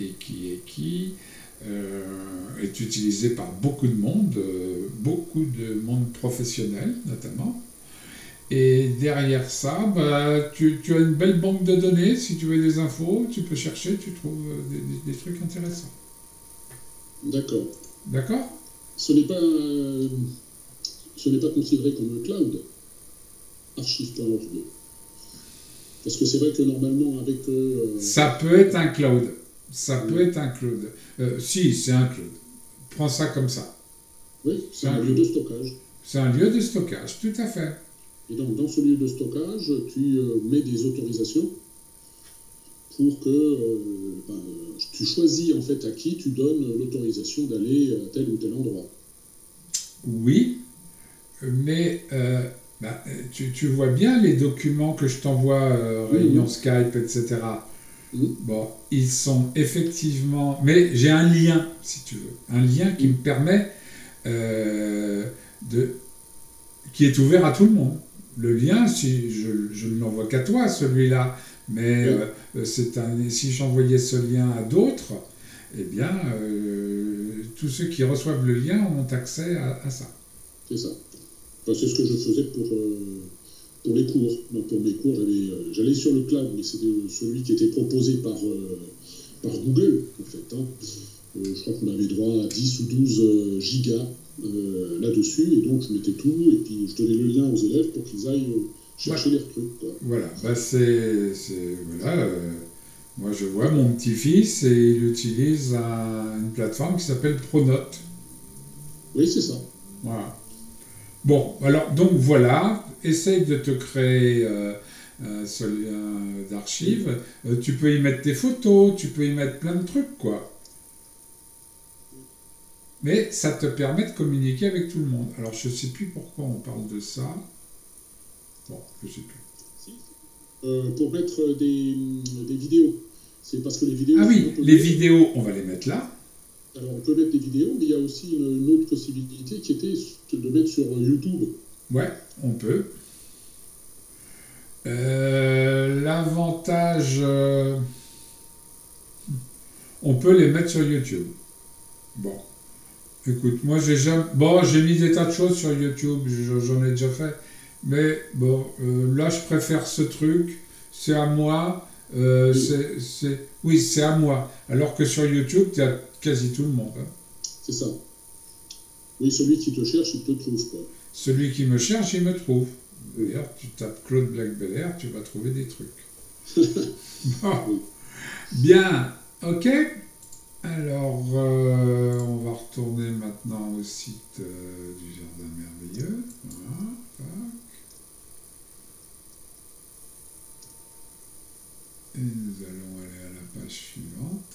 est utilisé par beaucoup de monde professionnel notamment. Et derrière ça, tu as une belle banque de données. Si tu veux des infos, tu peux chercher, tu trouves des trucs intéressants. D'accord. D'accord ? Ce n'est pas considéré comme un cloud, archive.org. Parce que c'est vrai que normalement, avec... Ça peut être un cloud. Peut être un cloud. Si, c'est un cloud. Prends ça comme ça. Oui, c'est un lieu de stockage. C'est un lieu de stockage, tout à fait. Et donc, dans ce lieu de stockage, tu mets des autorisations pour que tu choisis en fait à qui tu donnes l'autorisation d'aller à tel ou tel endroit. Oui, mais tu vois bien les documents que je t'envoie, réunion Skype, etc. Bon, ils sont effectivement... Mais j'ai un lien, si tu veux. Un lien qui me permet qui est ouvert à tout le monde. Le lien, si je ne l'envoie qu'à toi, celui-là. Mais si j'envoyais ce lien à d'autres, eh bien, tous ceux qui reçoivent le lien ont accès à ça. C'est ça. Enfin, c'est ce que je faisais pour les cours. Donc, pour mes cours, j'allais sur le cloud, mais c'était celui qui était proposé par Google, en fait. Hein. Je crois qu'on avait droit à 10 ou 12 gigas là-dessus, et donc je mettais tout, et puis je donnais le lien aux élèves pour qu'ils aillent chercher les trucs. Quoi. Voilà, moi je vois mon petit-fils et il utilise une plateforme qui s'appelle Pronote. Oui, c'est ça. Voilà. Bon, alors, donc voilà, essaye de te créer ce lien d'archives. Tu peux y mettre tes photos, tu peux y mettre plein de trucs, quoi. Mais ça te permet de communiquer avec tout le monde. Alors, je ne sais plus pourquoi on parle de ça. Bon, je ne sais plus. Pour mettre des vidéos. C'est parce que les vidéos... Ah oui, les vidéos, on va les mettre là. Alors, on peut mettre des vidéos, mais il y a aussi une autre possibilité qui était de mettre sur YouTube. Ouais, on peut. L'avantage... on peut les mettre sur YouTube. Bon. Écoute, moi j'ai jamais... Bon, j'ai mis des tas de choses sur YouTube, j'en ai déjà fait. Mais bon, là je préfère ce truc. C'est à moi. Oui, c'est à moi. Alors que sur YouTube, tu as quasi tout le monde. Hein. C'est ça. Oui, celui qui te cherche, il te trouve, quoi. Celui qui me cherche, il me trouve. D'ailleurs, tu tapes Claude Black-Belair, tu vas trouver des trucs. Bon. Bien, ok. Alors, on va retourner maintenant au site du Jardin Merveilleux. Voilà, tac. Et nous allons aller à la page suivante.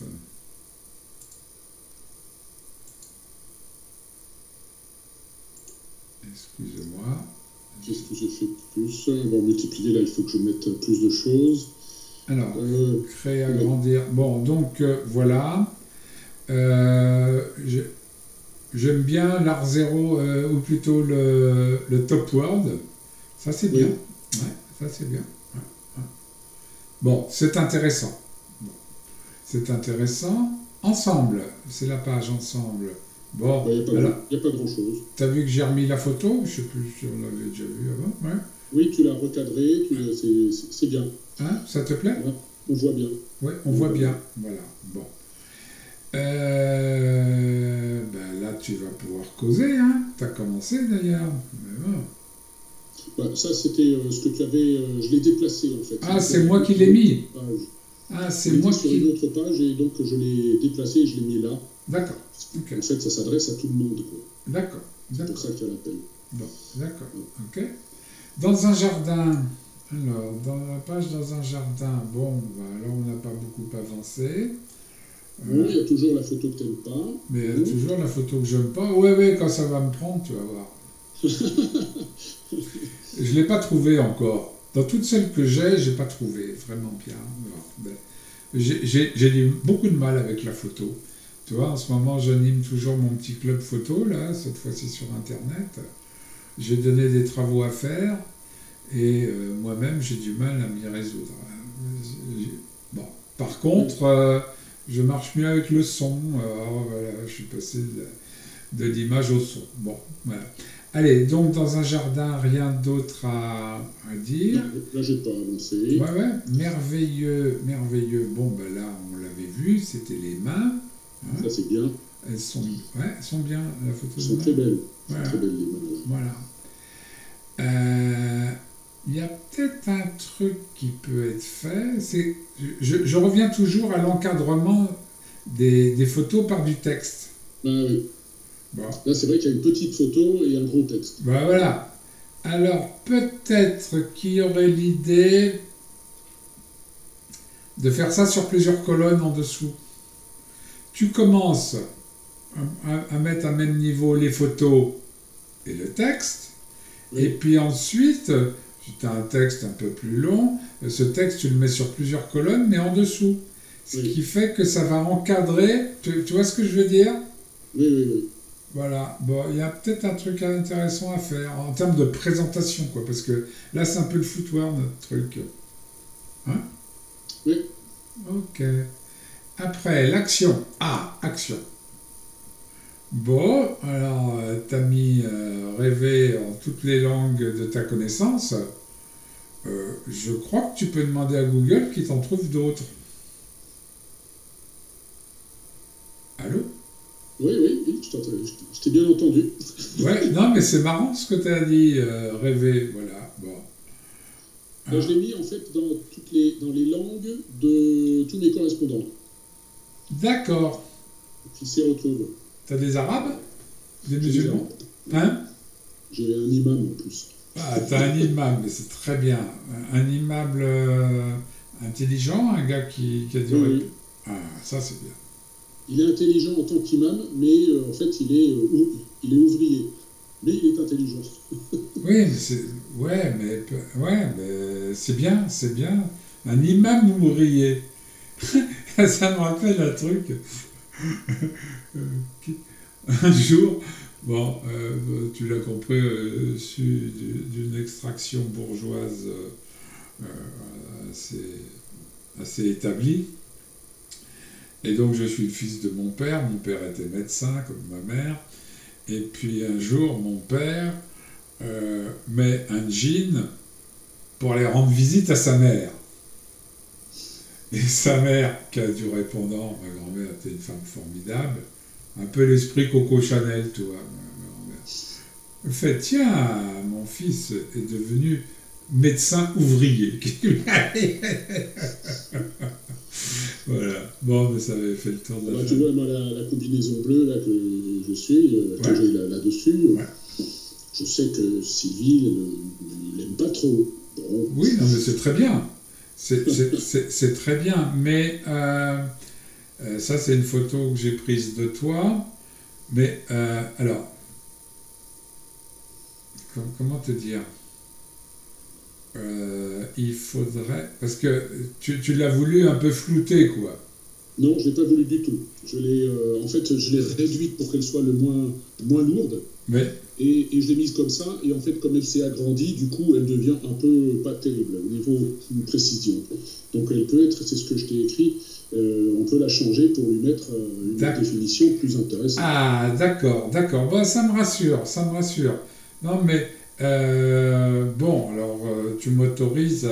Excusez-moi. Qu'est-ce que j'ai fait de plus? On va multiplier, là, il faut que je mette plus de choses. Alors, créer, agrandir. Bon, donc, voilà. J'aime bien l'art zéro, ou plutôt le top word. Ça, c'est bien. Ouais, ça, c'est bien. Ouais, ouais. Bon, c'est intéressant. Bon. C'est intéressant. Ensemble, c'est la page ensemble. Bon, il n'y a pas grand-chose. Tu as vu que j'ai remis la photo? Je ne sais plus si on l'avait déjà vu avant. Ouais. Oui, tu l'as recadré, c'est bien. Hein, ça te plaît? Ouais, on voit bien. Oui, on voit bien. Voilà. Bon. Là, tu vas pouvoir causer. Hein. Tu as commencé d'ailleurs. Ça, c'était ce que tu avais... je l'ai déplacé en fait. Ah, c'est moi qui l'ai mis. Ah, c'est Il moi était sur une qui... autre page et donc je l'ai déplacé et je l'ai mis là. D'accord. Ok. En fait, ça s'adresse à tout le monde, quoi. D'accord. C'est pour D'accord. ça qu'il y a l'appel. Bon, d'accord. Ok. Dans un jardin. Alors, dans la page dans un jardin, bon, bah, là on n'a pas beaucoup avancé. Bon, il y a toujours la photo que tu n'aimes pas. Mais Bon. toujours la photo que j'aime pas. Ouais, ouais, quand ça va me prendre, tu vas voir. Je ne l'ai pas trouvée encore. Dans toutes celles que j'ai pas trouvé vraiment bien. Alors, ben, j'ai eu beaucoup de mal avec la photo. Tu vois, en ce moment, j'anime toujours mon petit club photo, là, cette fois-ci sur Internet. J'ai donné des travaux à faire et moi-même, j'ai du mal à m'y résoudre. Bon. Par contre, je marche mieux avec le son. Alors, voilà, je suis passé de l'image au son. Bon, voilà. Allez, donc dans un jardin, rien d'autre à dire. Non, là, j'ai pas avancé. Ouais, ouais, merveilleux, merveilleux. Bon, ben là, on l'avait vu, c'était les mains. Hein. Ça, c'est bien. Elles sont bien, la photo Elles de sont main. très belles. Voilà. Très belles, les mains, là. Voilà. Il y a peut-être un truc qui peut être fait. Je reviens toujours à l'encadrement des photos par du texte. Ah oui. Bon. Là, c'est vrai qu'il y a une petite photo et un gros texte. Ben voilà. Alors, peut-être qu'il y aurait l'idée de faire ça sur plusieurs colonnes en dessous. Tu commences à mettre à même niveau les photos et le texte, Oui. et puis ensuite, tu as un texte un peu plus long, ce texte, tu le mets sur plusieurs colonnes, mais en dessous. Ce Oui. qui fait que ça va encadrer. Tu vois ce que je veux dire ? Oui, oui, oui. Voilà, bon, il y a peut-être un truc intéressant à faire en termes de présentation, quoi, parce que là, c'est un peu le foutoir, notre truc. Hein ? Oui. Ok. Après, l'action. Ah, action. Bon, alors, t'as mis rêver en toutes les langues de ta connaissance. Je crois que tu peux demander à Google qu'il t'en trouve d'autres. Allô ? Oui, je t'ai bien entendu. Ouais, non, mais c'est marrant ce que tu as dit, rêver, voilà. Bon. Là, je l'ai mis en fait dans les langues de tous mes correspondants. D'accord. Qui s'y retrouvent. T'as des Arabes ? Des J'ai musulmans ? Hein ? J'ai un imam en plus. Ah, t'as un imam, mais c'est très bien. Un imam intelligent, un gars qui a du... Oui. Ah, ça c'est bien. Il est intelligent en tant qu'imam, mais en fait, il est ouvrier. Mais il est intelligent. Oui, mais c'est... Ouais, mais c'est bien, c'est bien. Un imam ouvrier. Ça me rappelle un truc. Un jour, bon, tu l'as compris, issu d'une extraction bourgeoise assez établie. Et donc je suis le fils de mon père était médecin comme ma mère, et puis un jour mon père met un jean pour aller rendre visite à sa mère. Et sa mère, qui a du répondant, ma grand-mère était une femme formidable, un peu l'esprit Coco Chanel, tu vois, ma grand-mère. Elle fait, tiens, mon fils est devenu médecin ouvrier. Voilà. Bon, mais ça avait fait le tour de la Tu vois, moi, la combinaison bleue là, que je suis, que j'ai là-dessus, je sais que Sylvie ne l'aime pas trop. Bon. Oui, non, mais c'est très bien. C'est très bien. Mais ça, c'est une photo que j'ai prise de toi. Mais alors, comment te dire ? Il faudrait... Parce que tu l'as voulu un peu flouter, quoi. Non, je ne l'ai pas voulu du tout. En fait, je l'ai réduite pour qu'elle soit le moins lourde. Mais... Et je l'ai mise comme ça. Et en fait, comme elle s'est agrandie, du coup, elle devient un peu pas terrible au niveau de précision. Donc, elle peut être, c'est ce que je t'ai écrit, on peut la changer pour lui mettre une définition plus intéressante. Ah, d'accord. Bon, ça me rassure. Non, mais... bon, alors tu m'autorises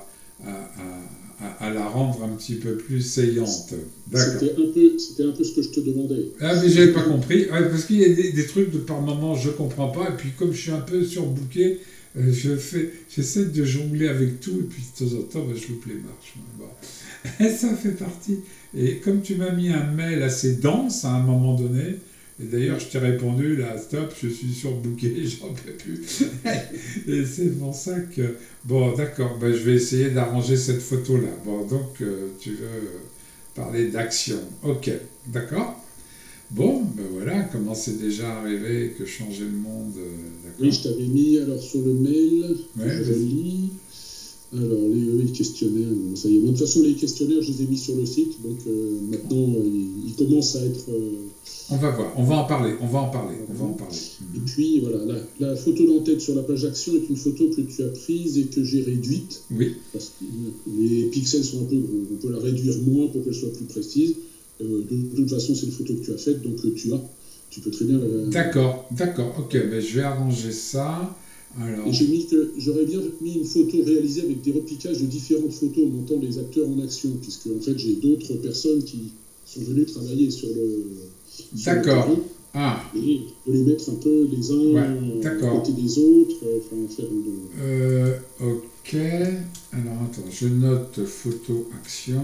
à la rendre un petit peu plus saillante. D'accord. C'était un peu ce que je te demandais. Ah, mais j'avais pas compris. Ouais, parce qu'il y a des trucs de par moment je comprends pas. Et puis comme je suis un peu surbooké, j'essaie de jongler avec tout. Et puis de temps en temps, je loupe les marches. Bon. Et ça fait partie. Et comme tu m'as mis un mail assez dense à un moment donné, et d'ailleurs je t'ai répondu, là, stop, je suis surbooké, j'en peux plus. Et c'est pour ça que... Bon, d'accord, ben, je vais essayer d'arranger cette photo-là. Bon, donc tu veux parler d'action. Ok, d'accord. Bon, ben voilà, comment c'est déjà arrivé que changer le monde, d'accord. Oui, je t'avais mis alors sur le mail, Ouais, je lis. Alors, les questionnaires, bon, ça y est. Bon, de toute façon, les questionnaires, je les ai mis sur le site, donc maintenant, ils commencent à être... on va voir, on va en parler, on va en parler. Et puis, voilà, la photo d'en-tête sur la page action est une photo que tu as prise et que j'ai réduite. Oui. Parce que les pixels sont un peu gros. On peut la réduire moins pour qu'elle soit plus précise. De toute façon, c'est une photo que tu as faite, donc tu peux très bien la... D'accord, ok, ben, je vais arranger ça. Alors... Et j'aurais bien mis une photo réalisée avec des repiquages de différentes photos montrant les acteurs en action, puisque en fait j'ai d'autres personnes qui sont venues travailler sur le D'accord. Et de les mettre un peu les uns à côté des autres, faire une... Ok. Alors attends, je note photo action.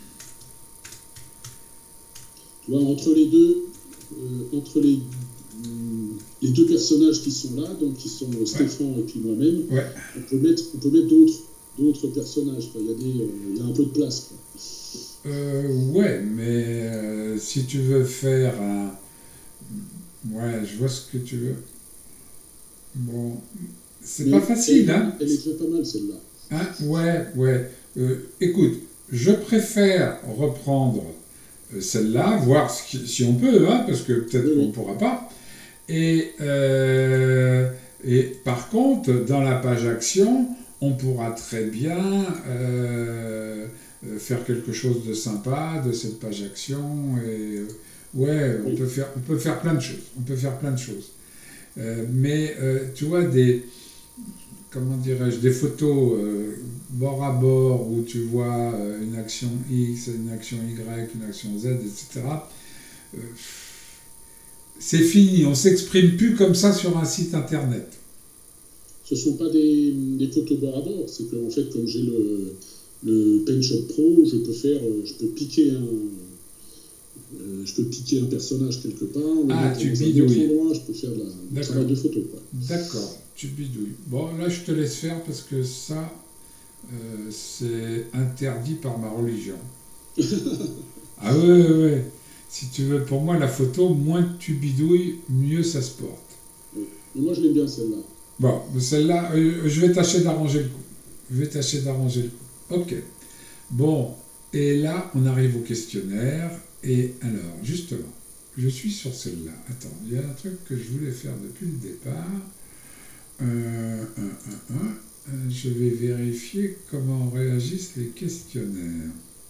Tu vois, entre les deux personnages qui sont là, donc qui sont Stéphane et puis moi-même, on peut mettre d'autres personnages. Il y a un peu de place. Ouais, mais si tu veux faire un... Ouais, je vois ce que tu veux. Bon, c'est pas facile, hein. Elle est déjà pas mal, celle-là. Hein, ouais. Écoute, je préfère reprendre celle-là, voir si on peut, hein, parce que peut-être qu'on ne pourra pas. Et par contre, dans la page action, on pourra très bien faire quelque chose de sympa de cette page action. Et on peut faire plein de choses. Mais tu vois, comment dirais-je, des photos bord à bord où tu vois une action X, une action Y, une action Z, etc. C'est fini, on ne s'exprime plus comme ça sur un site internet. Ce ne sont pas des photos bord à bord, c'est qu'en fait, comme j'ai le PenShop Pro, je peux piquer un personnage quelque part, tu bidouilles. Je peux faire du travail de photo. Quoi. D'accord, tu bidouilles. Bon, là, je te laisse faire parce que ça, c'est interdit par ma religion. Ah ouais. Si tu veux, pour moi, la photo, moins tu bidouilles, mieux ça se porte. Oui. Mais moi, je l'aime bien, celle-là. Bon, celle-là, je vais tâcher d'arranger le coup. Ok. Bon, et là, on arrive au questionnaire. Et alors, justement, je suis sur celle-là. Attends, il y a un truc que je voulais faire depuis le départ. Je vais vérifier comment réagissent les questionnaires.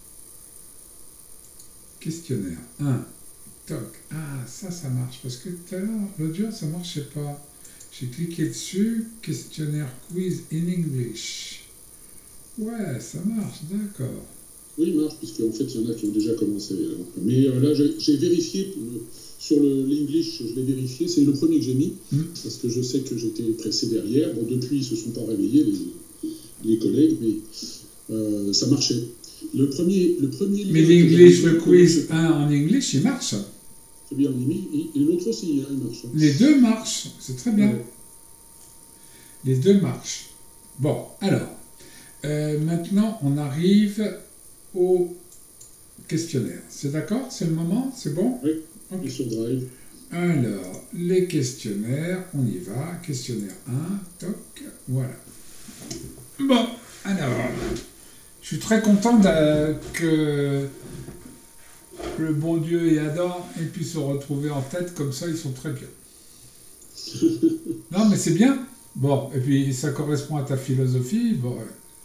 Questionnaire 1. Toc. Ah, ça marche. Parce que tout à l'heure, l'autre jour, ça ne marchait pas. J'ai cliqué dessus. Questionnaire quiz in English. Ouais, ça marche, d'accord. Oui, il marche, puisqu'en fait, il y en a qui ont déjà commencé. Mais là, j'ai vérifié, sur l'English, je l'ai vérifié, c'est le premier que j'ai mis, parce que je sais que j'étais pressé derrière. Bon, depuis, ils ne se sont pas réveillés, les collègues, mais ça marchait. Le premier mais l'English, le quiz 1 en English, il marche. C'est bien, et l'autre aussi, il marche. Les deux marchent, c'est très bien. Ouais. Les deux marchent. Bon, alors, maintenant, on arrive au questionnaire. C'est d'accord? C'est le moment? C'est bon? Oui, okay. Sur Drive. Alors, les questionnaires, on y va. Questionnaire 1, toc, voilà. Bon, alors, je suis très content que le bon Dieu et Adam aient pu se retrouver en tête, comme ça, ils sont très bien. Non, mais c'est bien. Bon, et puis ça correspond à ta philosophie. Bon,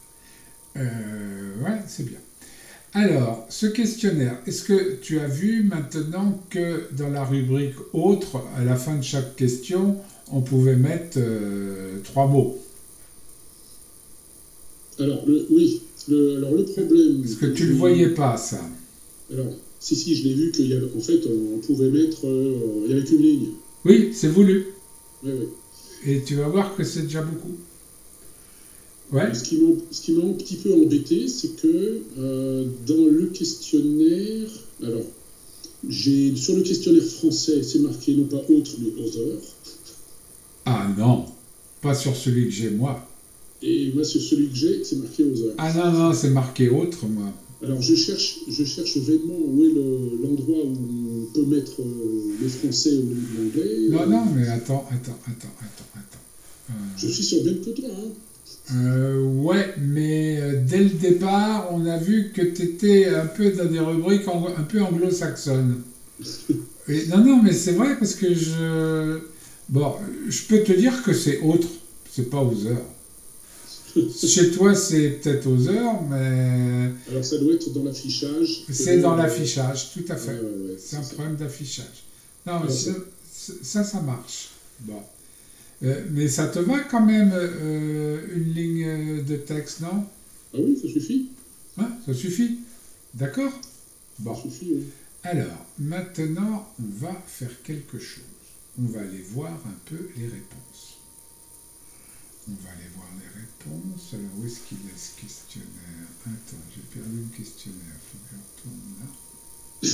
ouais, c'est bien. Alors, ce questionnaire, est-ce que tu as vu maintenant que dans la rubrique « Autres », à la fin de chaque question, on pouvait mettre 3 mots? Alors, oui. Le problème... Est-ce que tu ne le voyais pas, ça? Alors, si, je l'ai vu qu'en fait, on pouvait mettre... il y avait qu'une ligne. Oui, c'est voulu. Oui. Et tu vas voir que c'est déjà beaucoup. Ouais. Ce qui m'a un petit peu embêté, c'est que dans le questionnaire, alors, sur le questionnaire français, c'est marqué non pas autre, mais other. Ah non, pas sur celui que j'ai moi. Et moi, sur celui que j'ai, c'est marqué other. Ah non, non, c'est marqué autre, moi. Alors, je cherche vainement où est l'endroit où on peut mettre le français au lieu de l'anglais. Non, non, mais attends. Je suis sur le même que toi, hein. Ouais, mais dès le départ, on a vu que tu étais un peu dans des rubriques un peu anglo-saxonnes. Non, mais c'est vrai parce que Bon, je peux te dire que c'est autre, c'est pas Other. Chez toi, c'est peut-être Other, mais... Alors, ça doit être dans l'affichage. C'est dans l'affichage, tout à fait. Ouais, c'est un problème d'affichage. Non, mais Alors, ça marche. Bon. Mais ça te va quand même, une ligne de texte, non? Ah oui, ça suffit. Hein, ça suffit. D'accord? Bon. Ça suffit, oui. Alors, maintenant, on va faire quelque chose. On va aller voir un peu les réponses. Alors, où est-ce qu'il est ce questionnaire? Attends, j'ai perdu le questionnaire. Il faut que je retourne là.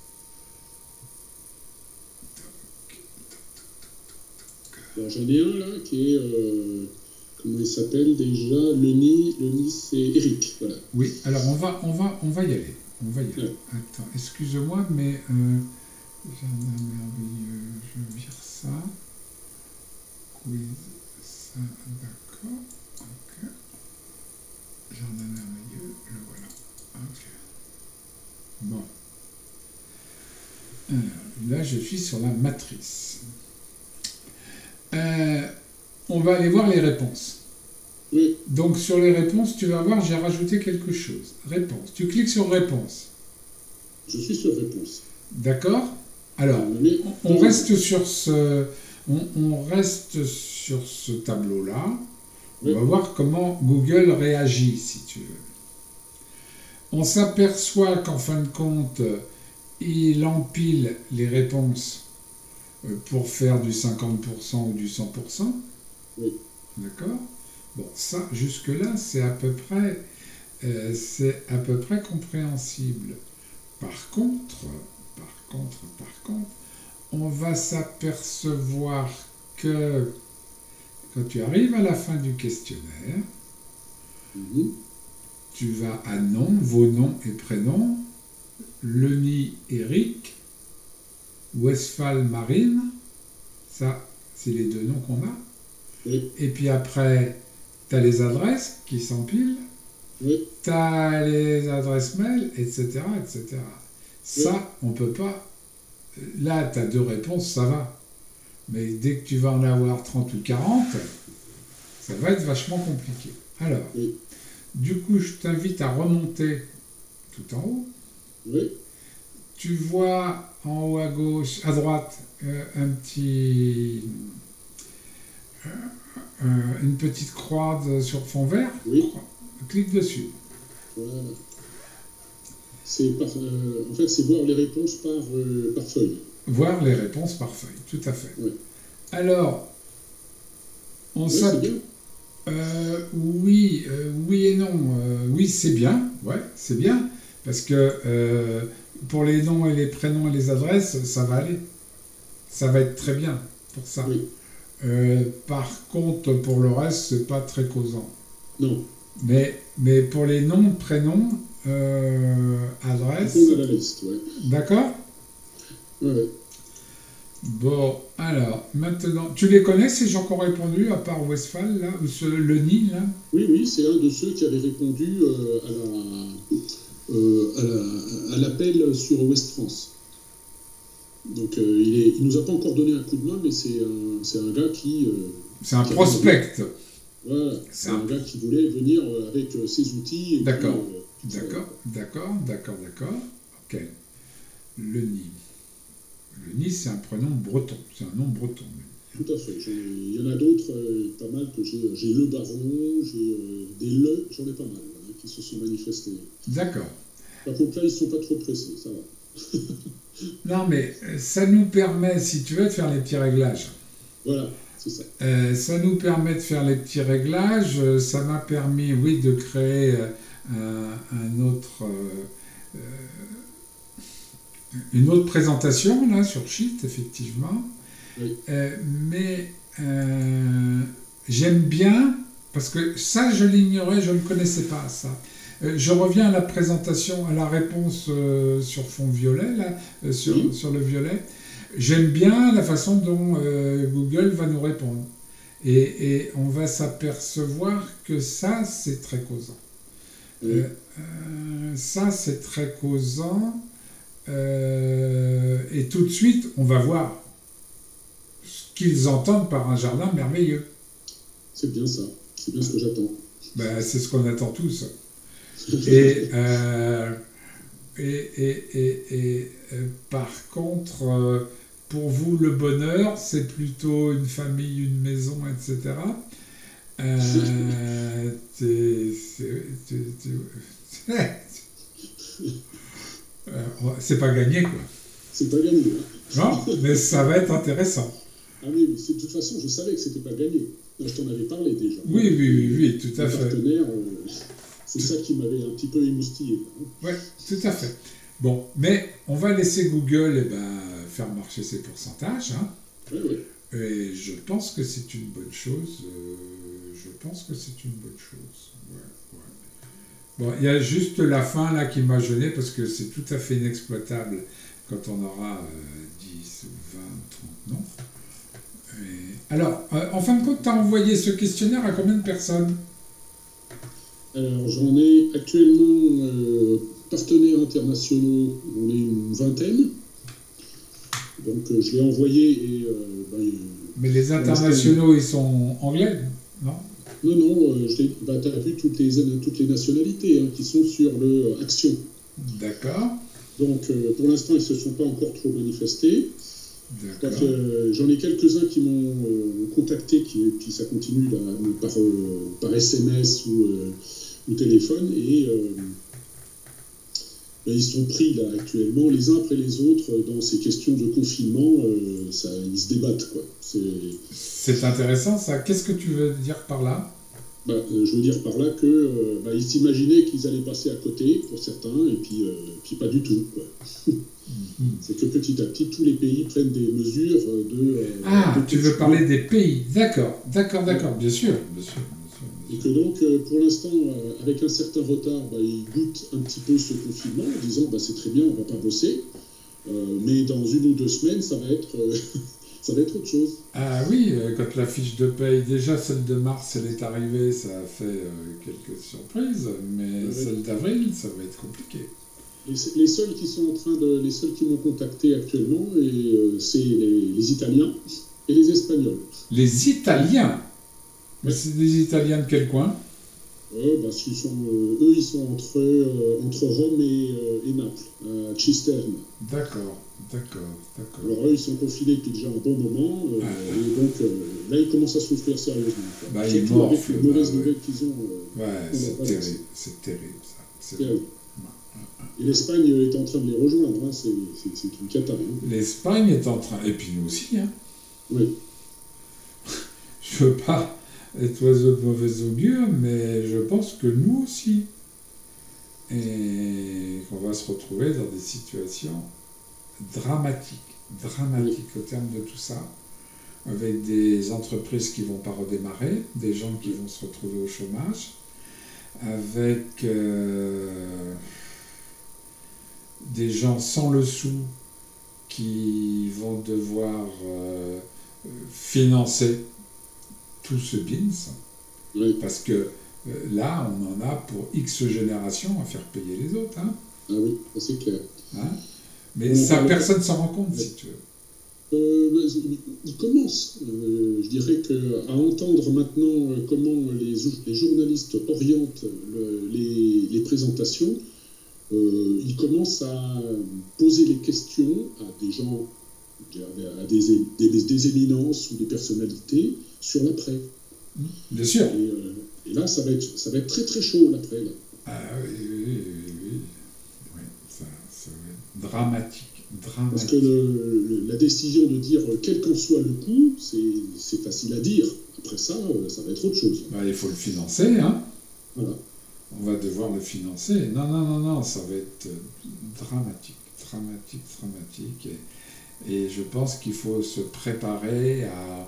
Alors, j'en ai un là qui est. Comment il s'appelle déjà? Lenny, c'est Eric. Voilà. Oui, alors on va y aller. Ouais. Attends, excuse-moi, mais jardin merveilleux, je vire ça. Quiz, ça, d'accord. Ok. Jardin merveilleux, le voilà. Ok. Bon. Alors, là, je suis sur la matrice. On va aller voir les réponses. Oui. Donc sur les réponses, tu vas voir, j'ai rajouté quelque chose. Réponse. Tu cliques sur réponse. Je suis sur réponse. D'accord? Alors, on reste sur ce tableau-là. On va voir comment Google réagit, si tu veux. On s'aperçoit qu'en fin de compte, il empile les réponses pour faire du 50% ou du 100%. Oui. D'accord? Bon, ça, jusque-là, c'est à peu près compréhensible. Par contre, on va s'apercevoir que quand tu arrives à la fin du questionnaire, tu vas à nom, vos noms et prénoms, Lenny Eric, Westphal Marine, ça, c'est les deux noms qu'on a. Oui. Et puis après, tu as les adresses qui s'empilent, oui. tu as les adresses mail, etc. Ça, on peut pas. Là, tu as deux réponses, ça va. Mais dès que tu vas en avoir 30 ou 40, ça va être vachement compliqué. Alors, du coup, je t'invite à remonter tout en haut. Oui. Tu vois en haut à gauche, à droite, une petite croix sur fond vert. Oui. Clique dessus. Voilà. En fait, c'est voir les réponses par feuille. Voir les réponses par feuille, tout à fait. Oui. Alors, c'est bien. Oui et non. Oui, c'est bien. Ouais, c'est bien. Parce que pour les noms et les prénoms et les adresses, ça va aller. Ça va être très bien pour ça. Oui. Par contre, pour le reste, c'est pas très causant. Non. Mais pour les noms, prénoms, adresses... On a la liste, ouais. D'accord? Ouais. Bon, alors, maintenant... Tu les connais, ces gens qui ont répondu, à part Westphal, là, ou Lenny, là? Oui, c'est un de ceux qui avait répondu à l'appel sur Ouest France. Donc, il nous a pas encore donné un coup de main, mais c'est un gars qui... c'est un prospect. Voilà, c'est un gars qui voulait venir avec ses outils. D'accord. D'accord. Ok. Lenny. Lenny, c'est un prénom breton. C'est un nom breton. Tout à fait. Il y en a d'autres, pas mal, que j'ai. J'ai le baron, j'ai des le, j'en ai pas mal, qui se sont manifestés. D'accord. Par contre, là, ils ne sont pas trop pressés, ça va. Non, mais ça nous permet, si tu veux, de faire les petits réglages. Voilà. C'est ça. Ça nous permet de faire les petits réglages. Ça m'a permis, oui, de créer euh, une autre présentation là sur Sheet, effectivement. Oui. Mais j'aime bien, parce que ça, je l'ignorais, je ne connaissais pas ça. Je reviens à la présentation, à la réponse sur fond violet, là, sur le violet. J'aime bien la façon dont Google va nous répondre. Et on va s'apercevoir que ça, c'est très causant. Oui. Ça, c'est très causant. Et tout de suite, on va voir ce qu'ils entendent par un jardin merveilleux. C'est bien ça. C'est bien ce que j'attends. Ben, c'est ce qu'on attend tous. Et par contre, pour vous, le bonheur, c'est plutôt une famille, une maison, etc. C'est pas gagné, quoi. C'est pas gagné. Non, mais ça va être intéressant. Ah oui, mais de toute façon, je savais que c'était pas gagné. Je t'en avais parlé déjà. Oui, tout à Le fait. partenaire, c'est ça qui m'avait un petit peu émoustillé. Oui, tout à fait. Bon, mais on va laisser Google faire marcher ses pourcentages. Hein. Oui. Et je pense que c'est une bonne chose. Ouais. Bon, il y a juste la fin là qui m'a gêné parce que c'est tout à fait inexploitable quand on aura 10 ou 20 ou 30 noms. Alors, en fin de compte, tu as envoyé ce questionnaire à combien de personnes? Alors, j'en ai actuellement partenaires internationaux, on est une vingtaine. Donc, je l'ai envoyé et... Mais les internationaux, ils sont anglais, non? Non, tu as vu toutes les nationalités hein, qui sont sur le Action. D'accord. Donc, pour l'instant, ils ne se sont pas encore trop manifestés. D'accord. J'en ai quelques-uns qui m'ont contacté, et puis ça continue là, par SMS ou téléphone, et ils sont pris là actuellement, les uns après les autres, dans ces questions de confinement, ils se débattent, quoi. C'est intéressant ça. Qu'est-ce que tu veux dire par là? Je veux dire par là que ils s'imaginaient qu'ils allaient passer à côté pour certains, et puis pas du tout, quoi. C'est que petit à petit, tous les pays prennent des mesures de tu veux parler des pays. D'accord, bien sûr. Et que donc, pour l'instant, avec un certain retard, ils goûtent un petit peu ce confinement en disant c'est très bien, on va pas bosser, mais dans 1 ou 2 semaines, ça va être autre chose. Ah oui, quand la fiche de paye, déjà celle de mars, elle est arrivée, ça a fait quelques surprises, mais celle d'avril, ça va être compliqué. Les seuls qui m'ont contacté actuellement, c'est les Italiens et les Espagnols. Les Italiens? Mais c'est des Italiens de quel coin? Ils sont entre Rome et Naples, à Cisterne. D'accord. Alors eux, ils sont confinés depuis déjà un bon moment, et donc là, ils commencent à souffrir sérieusement. Ils morflent. Avec les mauvaises nouvelles qu'ils ont. C'est terrible ça. C'est terrible. Et l'Espagne est en train de les rejoindre, hein. C'est une cata. Hein. L'Espagne est en train, et puis nous aussi. Hein. Oui. Je veux pas être oiseau de mauvais augure, mais je pense que nous aussi. Et qu'on va se retrouver dans des situations dramatiques au terme de tout ça, avec des entreprises qui ne vont pas redémarrer, des gens qui vont se retrouver au chômage, avec des gens sans le sou qui vont devoir financer tout ce BINS, parce que là, on en a pour X générations à faire payer les autres. Hein. Ah oui, c'est clair. Hein, mais ça, personne ne s'en rend compte, si tu veux. Il commence, je dirais, à entendre maintenant comment les journalistes orientent les présentations. Ils commencent à poser les questions à des gens, à des éminences ou des personnalités sur l'après. Bien sûr. Et là, ça va être très très chaud l'après. Là. Ah oui. Ça va être dramatique. Parce que la décision de dire quel qu'en soit le coût, c'est facile à dire. Après ça, ça va être autre chose. Bah, il faut le financer, hein. Voilà. On va devoir le financer. Non, ça va être dramatique. Et je pense qu'il faut se préparer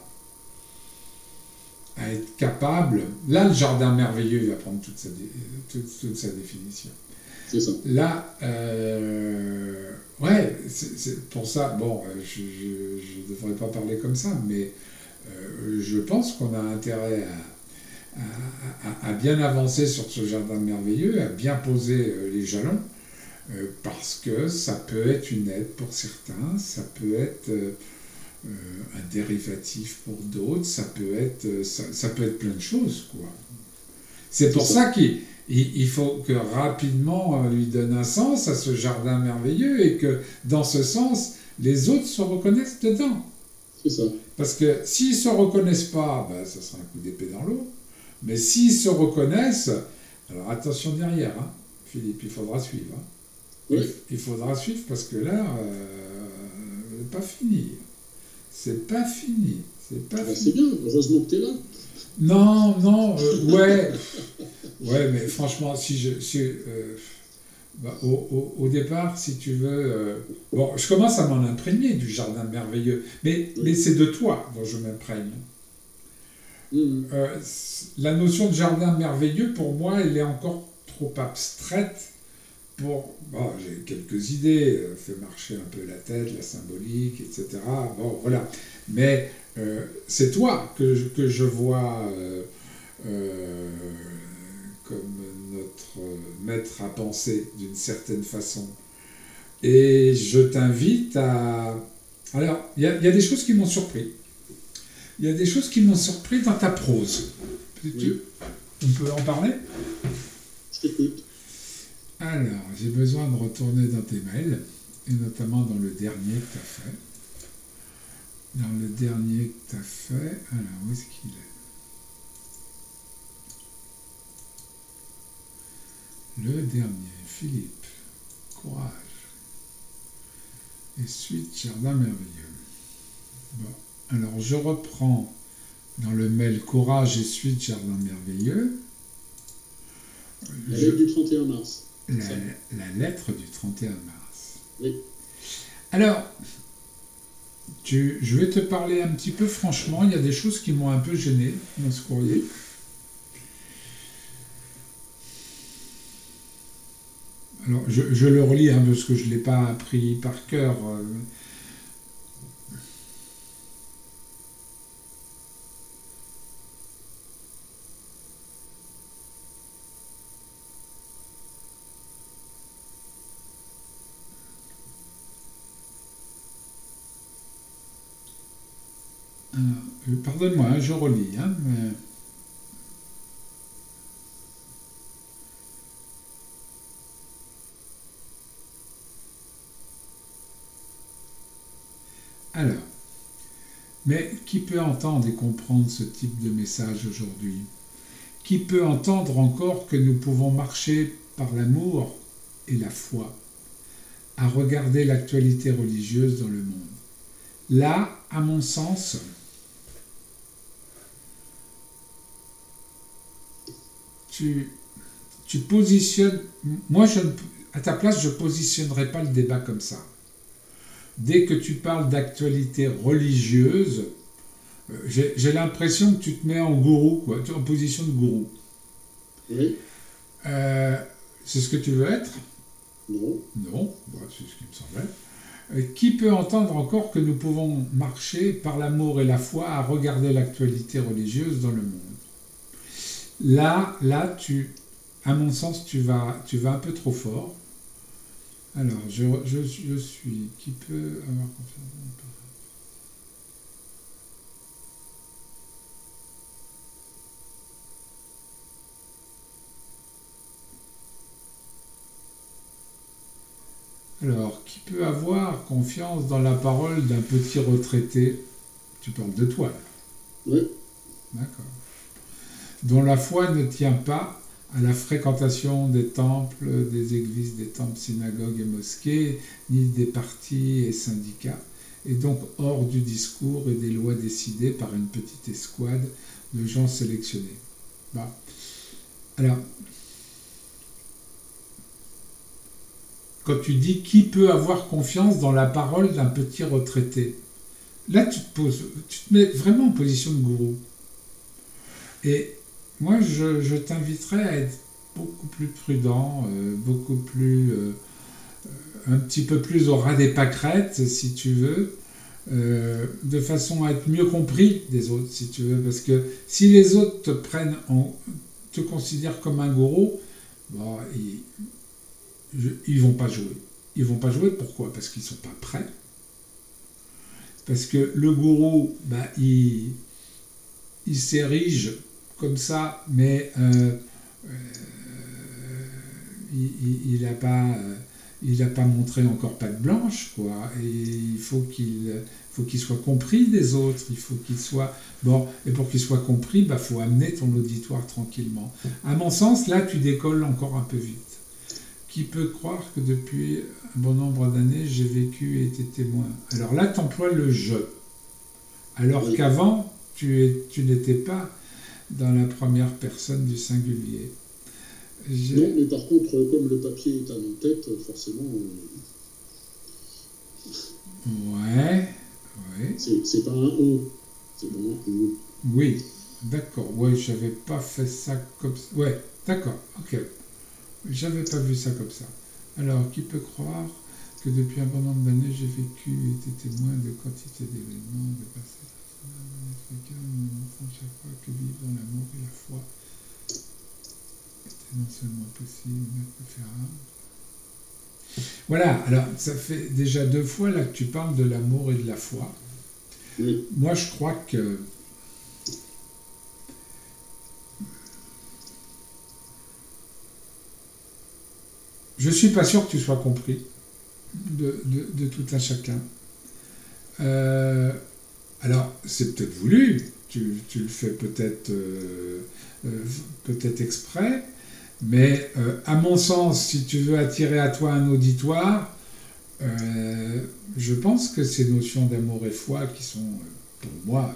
à être capable. Là, le jardin merveilleux, il va prendre toute sa définition. C'est ça. Là, ouais, c'est pour ça, bon, je ne devrais pas parler comme ça, mais je pense qu'on a intérêt à bien avancer sur ce jardin merveilleux, à bien poser les jalons, parce que ça peut être une aide pour certains, ça peut être un dérivatif pour d'autres, ça peut être plein de choses, quoi. C'est pour ça qu'il faut que rapidement on lui donne un sens à ce jardin merveilleux et que dans ce sens, les autres se reconnaissent dedans. C'est ça. Parce que s'ils ne se reconnaissent pas, ben, ça sera un coup d'épée dans l'eau. Mais s'ils se reconnaissent, alors attention derrière, hein, Philippe, il faudra suivre. Hein. Oui. Il faudra suivre parce que là, c'est pas fini. C'est pas fini. C'est bien, heureusement que tu es là. Non, ouais. Ouais, mais franchement, au départ, si tu veux... bon, je commence à m'en imprégner du jardin merveilleux, mais c'est de toi dont je m'imprègne. La notion de jardin merveilleux, pour moi, elle est encore trop abstraite pour... Bon, j'ai quelques idées, fait marcher un peu la tête, la symbolique, etc. Bon, voilà. Mais c'est toi que je vois comme notre maître à penser, d'une certaine façon. Et je t'invite à... Alors, il y a des choses qui m'ont surpris. Il y a des choses qui m'ont surpris dans ta prose. Oui. On peut en parler ? Je t'écoute. Alors, j'ai besoin de retourner dans tes mails, et notamment dans le dernier que tu as fait. Dans le dernier que tu as fait, alors où est-ce qu'il est ? Le dernier, Philippe, courage. Et suite, jardin merveilleux. Bon, alors je reprends dans le mail courage et suite, jardin merveilleux. La lettre du 31 mars. La lettre du 31 mars. Oui. Alors, je vais te parler un petit peu franchement, il y a des choses qui m'ont un peu gêné dans ce courrier. Alors, je le relis hein, parce que je ne l'ai pas appris par cœur. Pardonne-moi, hein, je relis. Hein, mais... Alors, mais qui peut entendre et comprendre ce type de message aujourd'hui ? Qui peut entendre encore que nous pouvons marcher par l'amour et la foi, à regarder l'actualité religieuse dans le monde ? Là, à mon sens, tu positionnes... Moi, à ta place, je ne positionnerais pas le débat comme ça. Dès que tu parles d'actualité religieuse, j'ai l'impression que tu te mets en gourou, quoi, en position de gourou. Oui. C'est ce que tu veux être ? Non. Non, c'est ce qui me semblait. Qui peut entendre encore que nous pouvons marcher par l'amour et la foi à regarder l'actualité religieuse dans le monde ? Là, à mon sens, tu vas un peu trop fort. Alors, je suis... Qui peut avoir confiance ? Alors, qui peut avoir confiance dans la parole d'un petit retraité ? Tu parles de toi, là. Oui. D'accord. Dont la foi ne tient pas à la fréquentation des temples, des églises, des temples, synagogues et mosquées, ni des partis et syndicats, et donc hors du discours et des lois décidées par une petite escouade de gens sélectionnés. Bon. Alors, quand tu dis qui peut avoir confiance dans la parole d'un petit retraité, là tu te mets vraiment en position de gourou. Et moi je t'inviterais à être beaucoup plus prudent, beaucoup plus, un petit peu plus au ras des pâquerettes si tu veux, de façon à être mieux compris des autres si tu veux, parce que si les autres te considèrent comme un gourou, bon, ils vont pas jouer. Ils vont pas jouer, pourquoi? Parce qu'ils sont pas prêts. Parce que le gourou, bah, il s'érige comme ça, mais il n'a pas montré encore patte blanche, quoi. Et il faut qu'il soit compris des autres. Il faut qu'il soit bon. Et pour qu'il soit compris, bah, faut amener ton auditoire tranquillement. À mon sens, là, tu décolles encore un peu vite. Qui peut croire que depuis un bon nombre d'années, j'ai vécu et été témoin? Alors là, tu emploies le «je». Alors qu'avant, tu n'étais pas dans la première personne du singulier. Non, mais par contre, comme le papier est à l'en-tête, forcément... Ouais. C'est pas un «on», c'est pas un «on». Oui, d'accord. Ouais, j'avais pas fait ça comme ça. Ouais, d'accord, ok. J'avais pas vu ça comme ça. Alors, qui peut croire que depuis un bon nombre d'années, j'ai vécu et été témoin de quantité d'événements, de passés africains, chaque fois que vivre dans l'amour et la foi était non seulement possible, mais préférable. Voilà, alors ça fait déjà 2 fois là que tu parles de l'amour et de la foi. Oui. Moi, je crois que je suis pas sûr que tu sois compris de tout un chacun. Alors, c'est peut-être voulu, tu le fais peut-être exprès, mais à mon sens, si tu veux attirer à toi un auditoire, je pense que ces notions d'amour et foi qui sont, pour moi,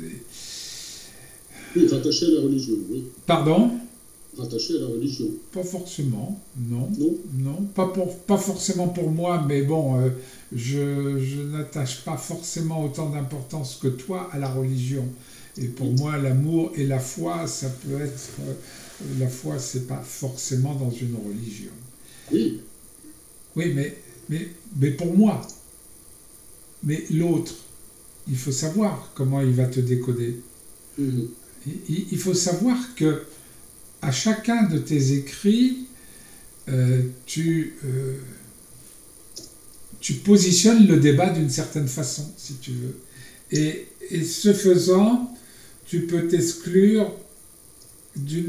Oui, rattaché à la religion, oui. Pardon? Rattaché à la religion. Pas forcément, non. Non. Non, pas forcément pour moi, mais bon, je n'attache pas forcément autant d'importance que toi à la religion. Et pour moi, l'amour et la foi, ça peut être... la foi, c'est pas forcément dans une religion. Oui. Oui, mais pour moi. Mais l'autre, il faut savoir comment il va te décoder. Mhm. Il faut savoir que à chacun de tes écrits, tu positionnes le débat d'une certaine façon, si tu veux. Et ce faisant, tu peux t'exclure d'un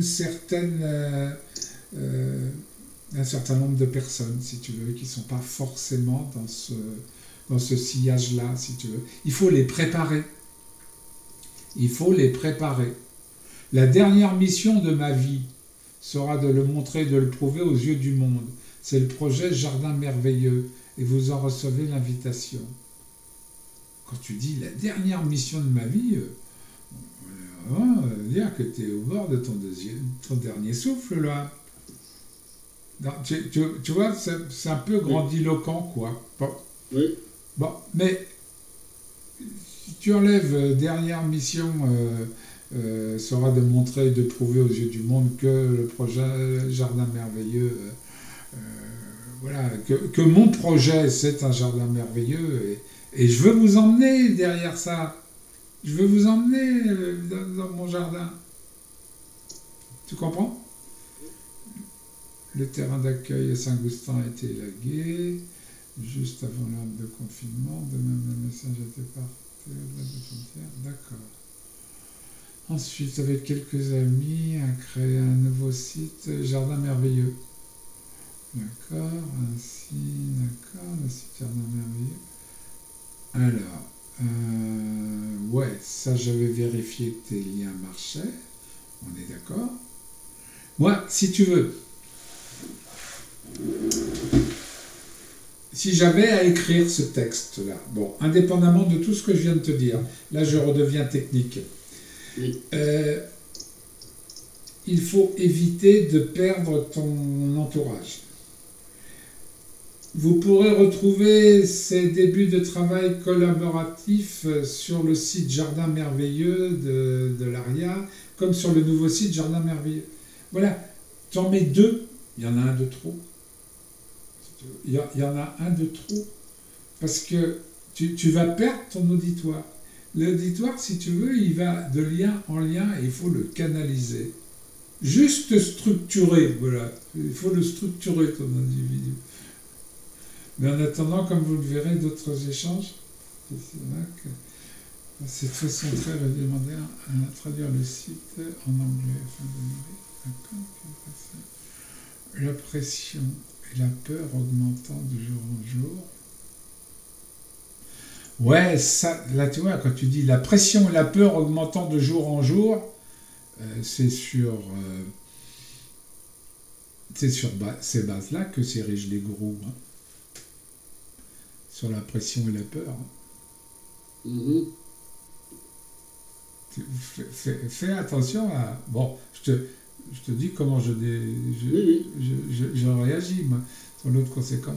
certain nombre de personnes, si tu veux, qui ne sont pas forcément dans ce sillage-là, si tu veux. Il faut les préparer. Il faut les préparer. La dernière mission de ma vie sera de le montrer, de le prouver aux yeux du monde. C'est le projet Jardin Merveilleux, et vous en recevez l'invitation. Quand tu dis la dernière mission de ma vie, on va dire que tu es au bord de ton dernier souffle, là. Non, tu vois, c'est un peu grandiloquent, quoi. Bon. Oui. Bon, mais si tu enlèves dernière mission... sera de montrer et de prouver aux yeux du monde que le projet Jardin Merveilleux, voilà, que mon projet c'est un jardin merveilleux et je veux vous emmener derrière ça. Je veux vous emmener dans mon jardin. Tu comprends? Le terrain d'accueil à Saint-Goustan a été élagué juste avant l'heure de confinement. De même, le message a été partagé au-delà des frontières. D'accord. Ensuite, avec quelques amis, a créé un nouveau site, Jardin Merveilleux. D'accord, le site Jardin Merveilleux. Alors, ouais, ça j'avais vérifié que tes liens marchaient, on est d'accord. Moi, si tu veux, si j'avais à écrire ce texte-là, bon, indépendamment de tout ce que je viens de te dire, là je redeviens technique, Oui. il faut éviter de perdre ton entourage. Vous pourrez retrouver ces débuts de travail collaboratif sur le site Jardin Merveilleux de l'ARIA, comme sur le nouveau site Jardin Merveilleux. Voilà, tu en mets deux, il y en a un de trop. Il y en a un de trop, parce que tu vas perdre ton auditoire. L'auditoire, si tu veux, il va de lien en lien et il faut le canaliser. Juste structurer, voilà. Il faut le structurer, ton individu. Mais en attendant, comme vous le verrez, d'autres échanges, c'est là que cette façon très rudimentaire à traduire le site en anglais afin de la pression et la peur augmentant de jour en jour. Ouais, ça, là tu vois, quand tu dis la pression et la peur augmentant de jour en jour, c'est sur ces bases-là que s'érigent les gourous. Hein. Sur la pression et la peur. Hein. Mhm. Fais attention à... Bon, je te dis comment je réagis, moi. Sur l'autre conséquence,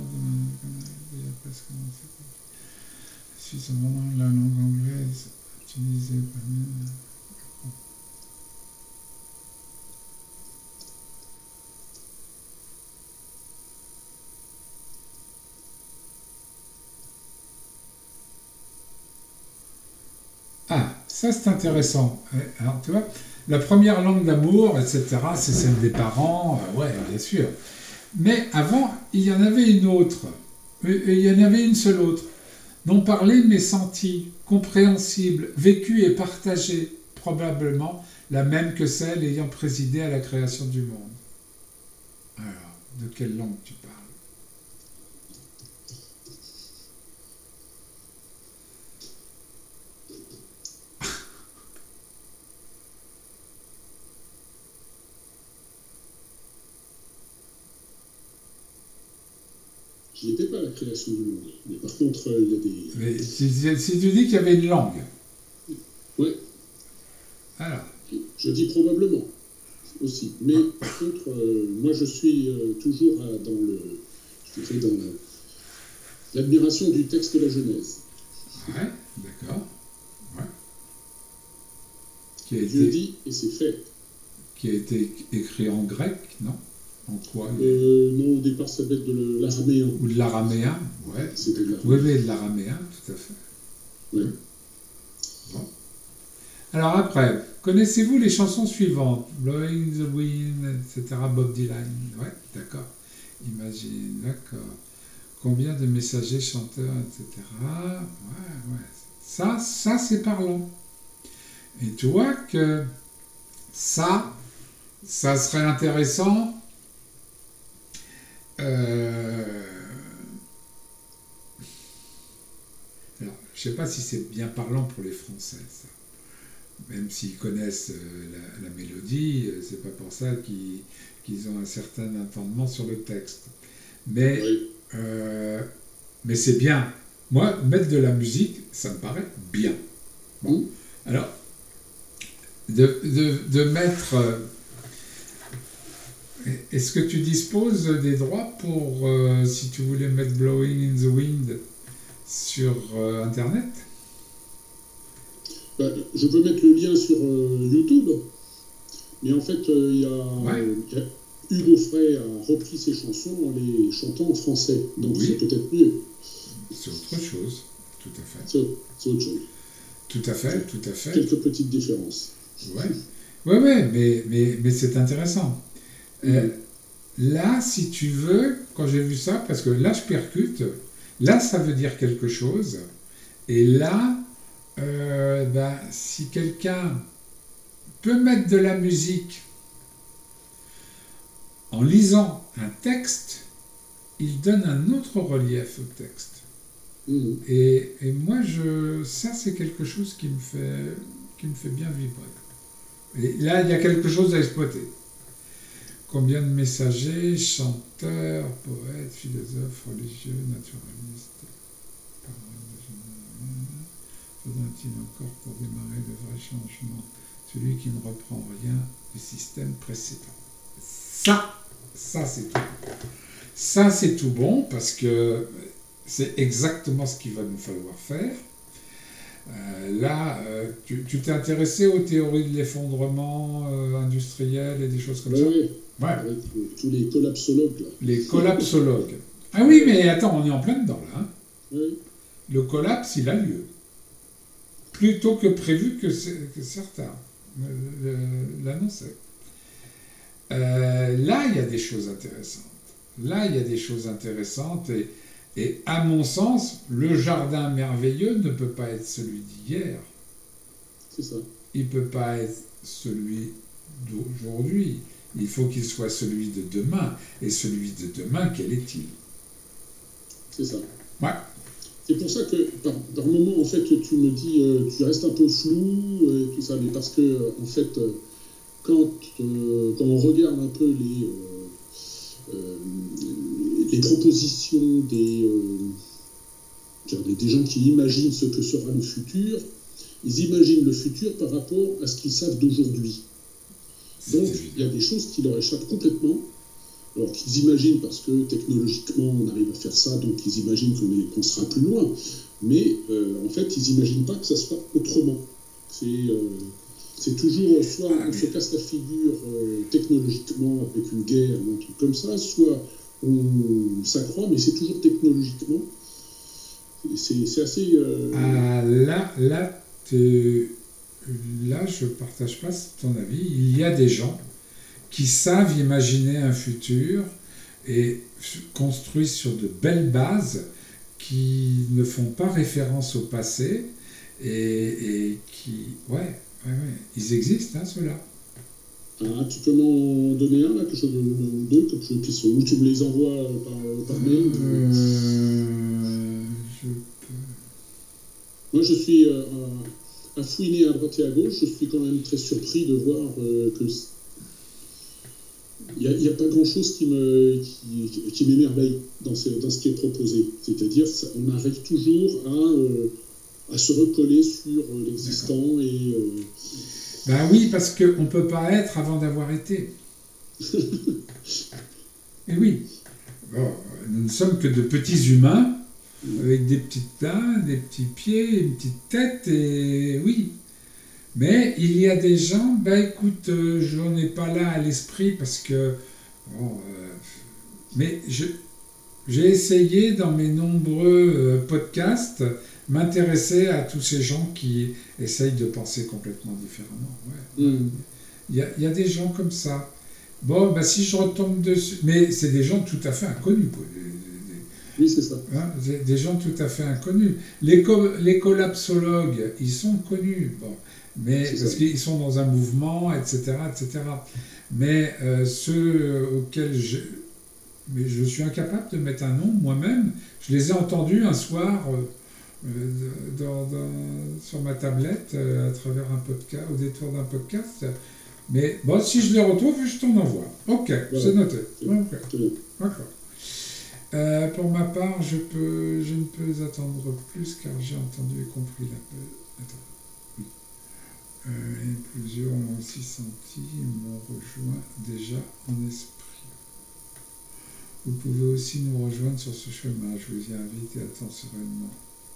si c'est vraiment la langue anglaise utilisée par... Ah, ça c'est intéressant. Alors tu vois, la première langue d'amour, etc., c'est celle des parents, ouais, bien sûr. Mais avant, il y en avait une autre. Il y en avait une seule autre. Non parlée mais sentie, compréhensible, vécue et partagée, probablement la même que celle ayant présidé à la création du monde. Alors, de quelle langue tu parles ? J'y étais pas à la création du monde. Mais par contre, il y a des... Mais si tu dis qu'il y avait une langue. Ouais. Alors. Je dis probablement aussi. Mais par contre, moi je suis toujours dans l'admiration du texte de la Genèse. Ouais, d'accord. Ouais. Dieu dit et c'est fait. Qui a été écrit en grec, non ? En quoi ? Non, au départ, ça va être de l'araméen. Ou de l'araméen, ouais. C'était de Oui, de l'araméen, tout à fait. Oui. Bon. Alors après, connaissez-vous les chansons suivantes ? Blowing the Wind, etc., Bob Dylan. Ouais, d'accord. Imagine, d'accord. Combien de messagers, chanteurs, etc. Ouais. Ça c'est parlant. Et tu vois que ça serait intéressant. Alors, je ne sais pas si c'est bien parlant pour les Français, ça. Même s'ils connaissent la mélodie, c'est pas pour ça qu'ils ont un certain entendement sur le texte. Mais, Oui. Mais c'est bien. Moi, mettre de la musique, ça me paraît bien. Bon. Alors, de mettre... Est-ce que tu disposes des droits pour, si tu voulais mettre Blowing in the Wind sur Internet ? Je peux mettre le lien sur YouTube, mais en fait, il y a Hugo Frey a repris ses chansons en les chantant en français, donc oui. C'est peut-être mieux. C'est autre chose, tout à fait. C'est autre chose. Tout à fait. Quelques petites différences. Ouais, mais c'est intéressant. Là, si tu veux, quand j'ai vu ça, parce que là, je percute, là, ça veut dire quelque chose, et là, si quelqu'un peut mettre de la musique en lisant un texte, il donne un autre relief au texte. Et moi, ça, c'est quelque chose qui me fait bien vibrer. Et là, il y a quelque chose à exploiter. Combien de messagers, chanteurs, poètes, philosophes, religieux, naturalistes, faudra-t-il encore pour démarrer le vrai changement, celui qui ne reprend rien du système précédent? Ça c'est tout. Ça c'est tout bon parce que c'est exactement ce qu'il va nous falloir faire. Tu t'es intéressé aux théories de l'effondrement industriel et des choses comme ça? Oui, Ouais. avec tous les collapsologues, là. Les collapsologues. Ah oui, mais attends, on est en plein dedans, là. Hein. Oui. Le collapse, il a lieu. Plus tôt que prévu que certains l'annonçaient. Là, il y a des choses intéressantes. Et à mon sens, le jardin merveilleux ne peut pas être celui d'hier. C'est ça. Il ne peut pas être celui d'aujourd'hui. Il faut qu'il soit celui de demain. Et celui de demain, quel est-il? C'est ça. Ouais. C'est pour ça que, par moment, en fait, tu me dis, tu restes un peu flou et tout ça, mais parce que, en fait, quand on regarde un peu les propositions des gens qui imaginent ce que sera le futur, ils imaginent le futur par rapport à ce qu'ils savent d'aujourd'hui. Donc, il y a des choses qui leur échappent complètement. Alors qu'ils imaginent, parce que technologiquement on arrive à faire ça, donc ils imaginent qu'on sera plus loin. Mais en fait, ils n'imaginent pas que ça se fera autrement. C'est toujours, soit on se casse la figure technologiquement avec une guerre ou un truc comme ça, soit on s'accroît, mais c'est toujours technologiquement. C'est assez... Là, je ne partage pas ton avis. Il y a des gens qui savent imaginer un futur et construisent sur de belles bases qui ne font pas référence au passé et qui... Ouais, ils existent, hein, ceux-là. Ah, tu peux m'en donner un, là, quelque chose ou deux, où tu me les envoies par mail? Je peux... Moi, je suis à fouiner à droite et à gauche. Je suis quand même très surpris de voir que il n'y a pas grand-chose qui m'émerveille dans ce qui est proposé. C'est-à-dire, on arrive toujours à se recoller sur l'existant et... Ben oui, parce qu'on ne peut pas être avant d'avoir été. Et oui. Bon, nous ne sommes que de petits humains, avec des petites mains, des petits pieds, une petite tête, et oui. Mais il y a des gens, écoute, j'en ai pas là à l'esprit parce que... mais j'ai essayé dans mes nombreux podcasts m'intéresser à tous ces gens qui essayent de penser complètement différemment. Ouais. Il y a des gens comme ça. Bon, si je retombe dessus... Mais c'est des gens tout à fait inconnus. Oui, c'est ça. Hein, des gens tout à fait inconnus. Les collapsologues, ils sont connus. Bon. Mais parce qu'ils sont dans un mouvement, etc., etc. Mais ceux auxquels mais je suis incapable de mettre un nom moi-même. Je les ai entendus un soir sur ma tablette à travers un podcast, au détour d'un podcast. Mais bon, si je les retrouve, je t'en envoie. Ok, voilà. C'est noté. Okay. D'accord. Pour ma part, je ne peux attendre plus car j'ai entendu et compris l'appel. Attends. Et plusieurs m'ont aussi senti et m'ont rejoint déjà en esprit. Vous pouvez aussi nous rejoindre sur ce chemin. Je vous y invite et attends sereinement.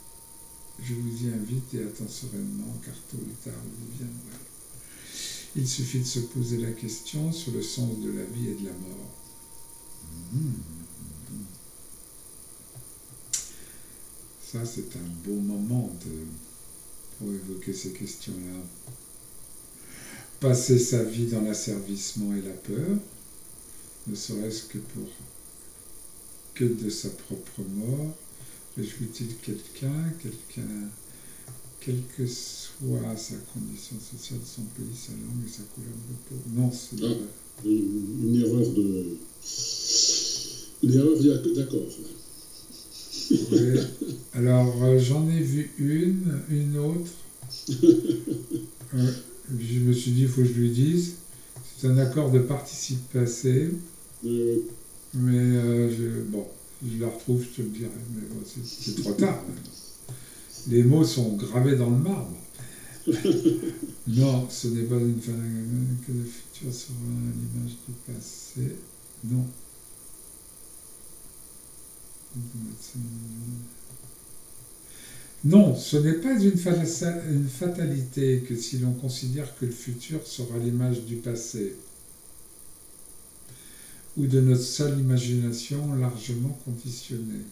Car tôt ou tard, vous y viendrez. Il suffit de se poser la question sur le sens de la vie et de la mort. Ça, c'est un beau moment pour évoquer ces questions-là. Passer sa vie dans l'asservissement et la peur, ne serait-ce que pour de sa propre mort, réjouit-il quelqu'un, quelle que soit sa condition sociale, son pays, sa langue et sa couleur de peau. Non, c'est une erreur d'accord. Oui. Alors, j'en ai vu une autre. Je me suis dit, il faut que je lui dise. C'est un accord de participe passé, mais bon, je le retrouve, je te le dirai, mais bon, c'est trop tard. Les mots sont gravés dans le marbre. Non, ce n'est pas une fin que le futur sera l'image du passé. Non. Non, ce n'est pas une fatalité que si l'on considère que le futur sera l'image du passé ou de notre seule imagination largement conditionnée.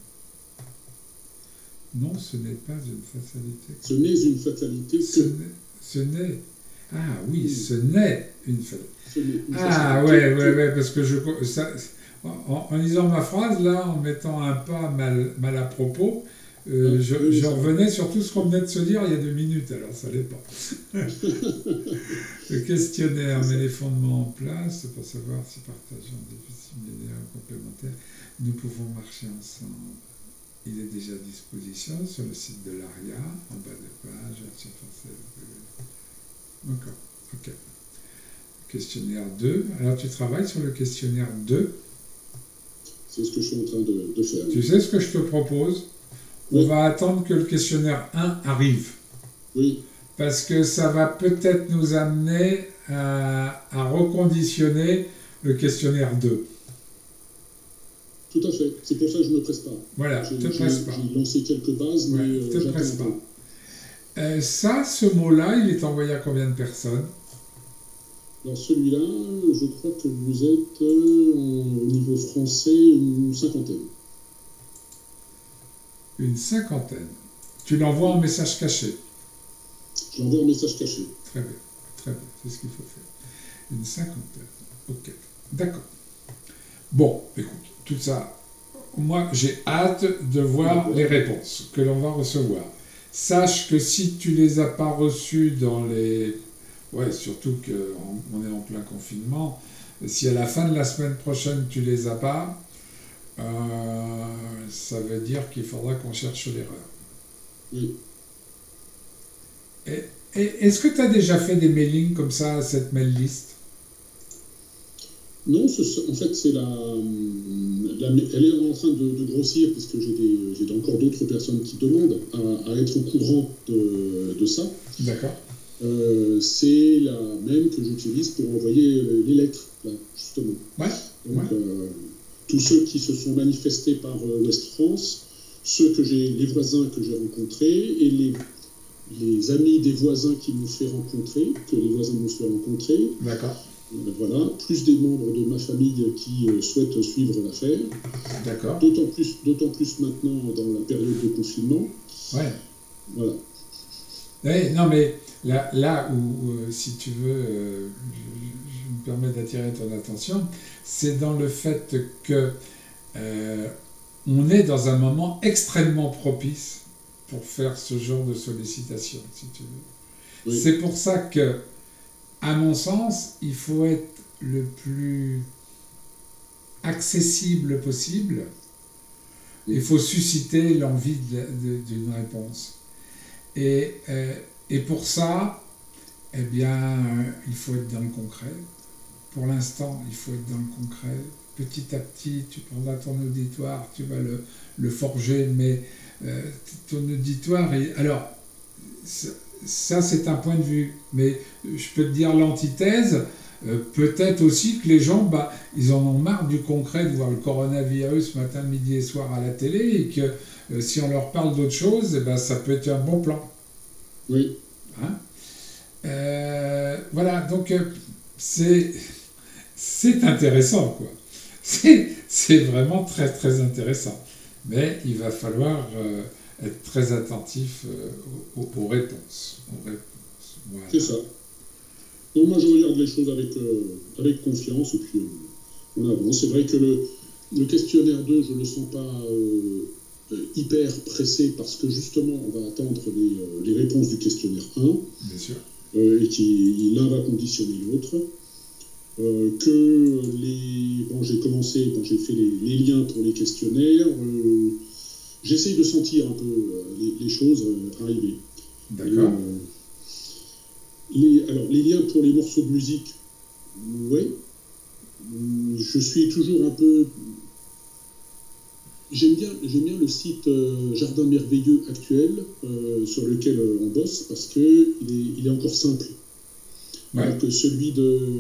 Non, ce n'est pas une fatalité. Ce n'est une fatalité que... Ce n'est... Ah oui, ce n'est une fatalité. Ah ouais, parce que en lisant ma phrase, là, en mettant un pas mal à propos, je revenais sur tout ce qu'on venait de se dire il y a 2 minutes, alors ça l'est pas. Le questionnaire met les fondements en place pour savoir si partageant des déficits similaires ou complémentaires, nous pouvons marcher ensemble. Il est déjà à disposition sur le site de l'ARIA, en bas de page, version française. D'accord, ok. Questionnaire 2. Alors tu travailles sur le questionnaire 2. C'est ce que je suis en train de faire. Tu sais ce que je te propose? On va attendre que le questionnaire 1 arrive. Oui. Parce que ça va peut-être nous amener à reconditionner le questionnaire 2. Tout à fait. C'est pour ça que je ne me presse pas. Voilà, te presse pas. J'ai lancé quelques bases, mais te presse pas. Ça, ce mot-là, il est envoyé à combien de personnes? Alors celui-là, je crois que vous êtes au niveau français une cinquantaine. Une cinquantaine. Tu l'envoies en message caché? Je l'envoie en message caché. Très bien, c'est ce qu'il faut faire. Une cinquantaine. Ok, d'accord. Bon, écoute, tout ça, moi j'ai hâte de voir les réponses que l'on va recevoir. Sache que si tu les as pas reçues dans les... Ouais, surtout qu'on est en plein confinement, si à la fin de la semaine prochaine tu les as pas, ça veut dire qu'il faudra qu'on cherche l'erreur. Oui. Et est-ce que tu as déjà fait des mailings comme ça à cette mail list? Non, en fait, c'est elle est en train de grossir, puisque j'ai encore d'autres personnes qui demandent à être au courant de ça. D'accord. C'est la même que j'utilise pour envoyer les lettres, là, justement. Ouais. Donc, tous ceux qui se sont manifestés par Ouest France, les voisins que j'ai rencontrés et les amis des voisins qui nous fait rencontrer, que les voisins nous soient rencontrés. D'accord. Voilà, plus des membres de ma famille qui souhaitent suivre l'affaire. D'accord. D'autant plus maintenant dans la période de confinement. Ouais. Voilà. Ouais, non, mais là où si tu veux, je me permets d'attirer ton attention, c'est dans le fait que on est dans un moment extrêmement propice pour faire ce genre de sollicitation, si tu veux. Oui. C'est pour ça que, à mon sens, il faut être le plus accessible possible. Il faut susciter l'envie d'une réponse. Et pour ça, eh bien, il faut être dans le concret. Pour l'instant, il faut être dans le concret. Petit à petit, tu prendras ton auditoire, tu vas le forger, mais ton auditoire... Alors, ça, c'est un point de vue. Mais je peux te dire l'antithèse. Peut-être aussi que les gens, ils en ont marre du concret, de voir le coronavirus matin, midi et soir à la télé, et que si on leur parle d'autre chose, ça peut être un bon plan. Oui. Hein? Voilà, donc c'est intéressant, quoi. C'est vraiment très, très intéressant. Mais il va falloir être très attentif aux réponses. Voilà. C'est ça. Donc moi je regarde les choses avec confiance et puis on avance. C'est vrai que le questionnaire 2, je ne le sens pas hyper pressé parce que justement on va attendre les réponses du questionnaire 1. Bien sûr. Et l'un va conditionner l'autre. J'ai fait les liens pour les questionnaires. J'essaye de sentir un peu les choses arriver. D'accord. Les liens pour les morceaux de musique, Ouais. Je suis toujours un peu. J'aime bien le site Jardin Merveilleux actuel sur lequel on bosse parce que il est encore simple. Ouais. Alors que celui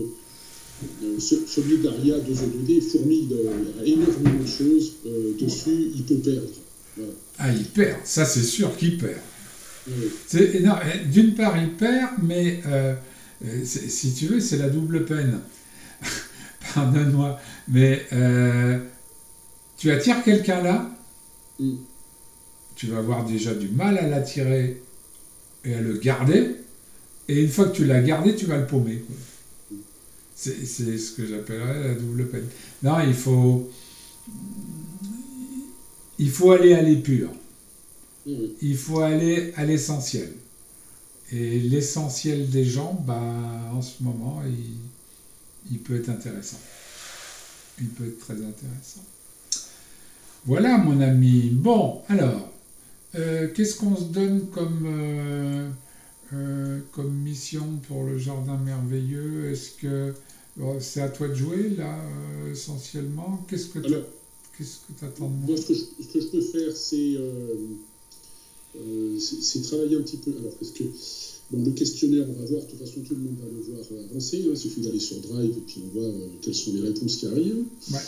d'Aria 2.2D fourmille, il y a énormément de choses dessus, il peut perdre. Voilà. Ah, il perd, ça c'est sûr qu'il perd. Ouais. Non, d'une part, il perd, mais si tu veux, c'est la double peine. Pardonne-moi, mais tu attires quelqu'un là, Mm. tu vas avoir déjà du mal à l'attirer et à le garder, et une fois que tu l'as gardé, tu vas le paumer, quoi. C'est ce que j'appellerais la double peine. Non, il faut aller à l'épure. Ouais. Il faut aller à l'essentiel. Et l'essentiel des gens, bah, en ce moment, il peut être intéressant. Il peut être très intéressant. Voilà, mon ami. Bon, alors, qu'est-ce qu'on se donne comme mission pour le jardin merveilleux? Est-ce que c'est à toi de jouer, là, essentiellement? Qu'est-ce que tu attends de moi? Moi, ce que je peux faire, c'est travailler un petit peu. Alors, parce que bon, le questionnaire, on va voir, de toute façon, tout le monde va le voir avancer. Hein, il suffit d'aller sur Drive et puis on voit quelles sont les réponses qui arrivent. Ouais.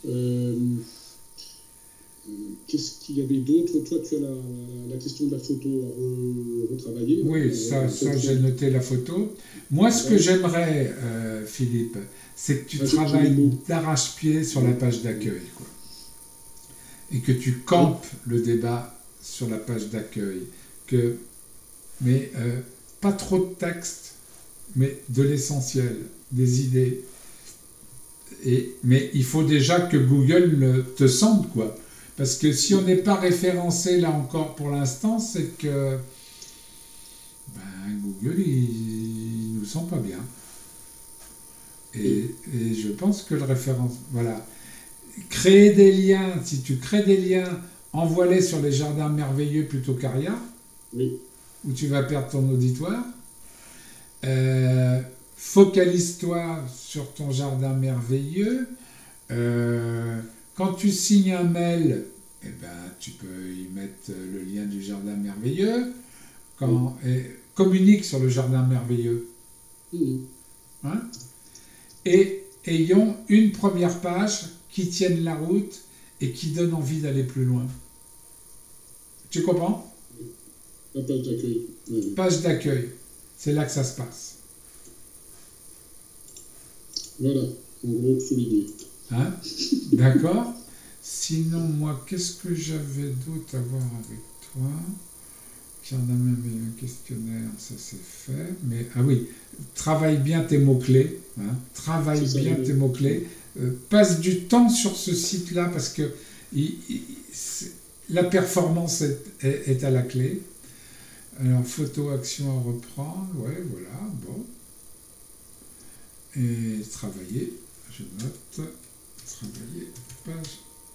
Qu'est-ce qu'il y avait d'autre? Toi, tu as la question de la photo à retravailler. Oui, ça j'ai noté la photo. Moi, ce que j'aimerais, Philippe, c'est que tu travailles d'arrache-pied sur la page d'accueil, quoi. Et que tu campes le débat sur la page d'accueil. Mais pas trop de texte, mais de l'essentiel, des idées. Mais il faut déjà que Google te sente, quoi. Parce que si on n'est pas référencé là encore pour l'instant, c'est que Google, il nous sent pas bien. Et je pense que le référence... Voilà. Créer des liens, si tu crées des liens, envoie-les sur les jardins merveilleux plutôt qu'Aria, où tu vas perdre ton auditoire. Focalise-toi sur ton jardin merveilleux. Quand tu signes un mail, eh ben, tu peux y mettre le lien du jardin merveilleux. Communique sur le jardin merveilleux. Hein? Et ayons une première page qui tienne la route et qui donne envie d'aller plus loin. Tu comprends? La page d'accueil. Page d'accueil. C'est là que ça se passe. Voilà, en gros, souligné. Hein? D'accord? Sinon, moi, qu'est-ce que j'avais d'autre à voir avec toi? Jardin merveilleux, questionnaire, ça c'est fait. Mais, ah oui, travaille bien tes mots-clés. Hein? Travaille bien tes mots-clés. Passe du temps sur ce site-là parce que la performance est à la clé. Alors, photo, action à reprendre. Ouais, voilà, bon. Et travailler, je note. Travailler, page.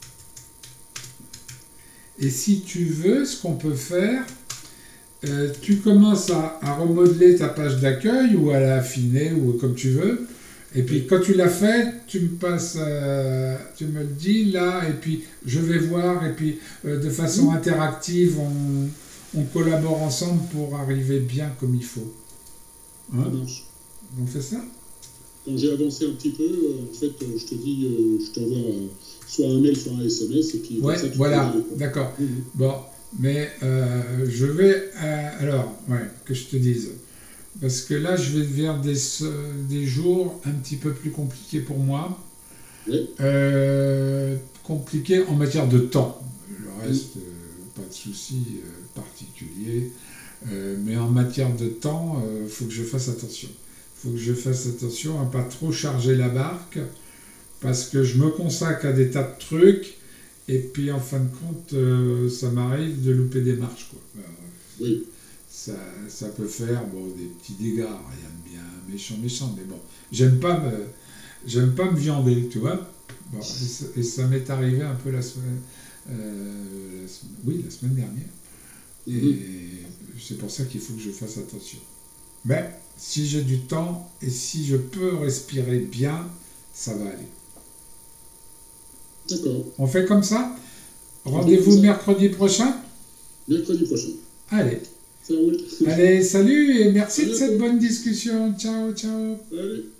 Et si tu veux, ce qu'on peut faire, tu commences à remodeler ta page d'accueil ou à l'affiner ou comme tu veux. Et puis quand tu l'as fait, tu me passes, tu me le dis là, et puis je vais voir, et puis de façon interactive, on collabore ensemble pour arriver bien comme il faut. Hein? Ça marche. On fait ça? Quand j'ai avancé un petit peu, en fait, je te dis, je t'envoie soit un mail, soit un SMS, et puis... Ouais, ça, voilà, d'accord. Bon, mais je vais... alors, que je te dise. Parce que là, je vais vers des jours un petit peu plus compliqués pour moi. Oui. Compliqués en matière de temps. Le reste, pas de souci particulier. Mais en matière de temps, il faut que je fasse attention. Il faut que je fasse attention à ne pas trop charger la barque. Parce que je me consacre à des tas de trucs. Et puis, en fin de compte, ça m'arrive de louper des marches, quoi. Oui. Ça peut faire des petits dégâts, rien de bien méchant, mais bon, j'aime pas me viander, tu vois. Bon, et ça m'est arrivé un peu la semaine dernière. Et c'est pour ça qu'il faut que je fasse attention. Mais si j'ai du temps et si je peux respirer bien, ça va aller. D'accord. On fait comme ça? Rendez-vous mercredi prochain? Mercredi prochain. Allez. Ça roule. Allez, salut et merci À de bientôt. cette bonne discussion. Ciao, ciao. Allez.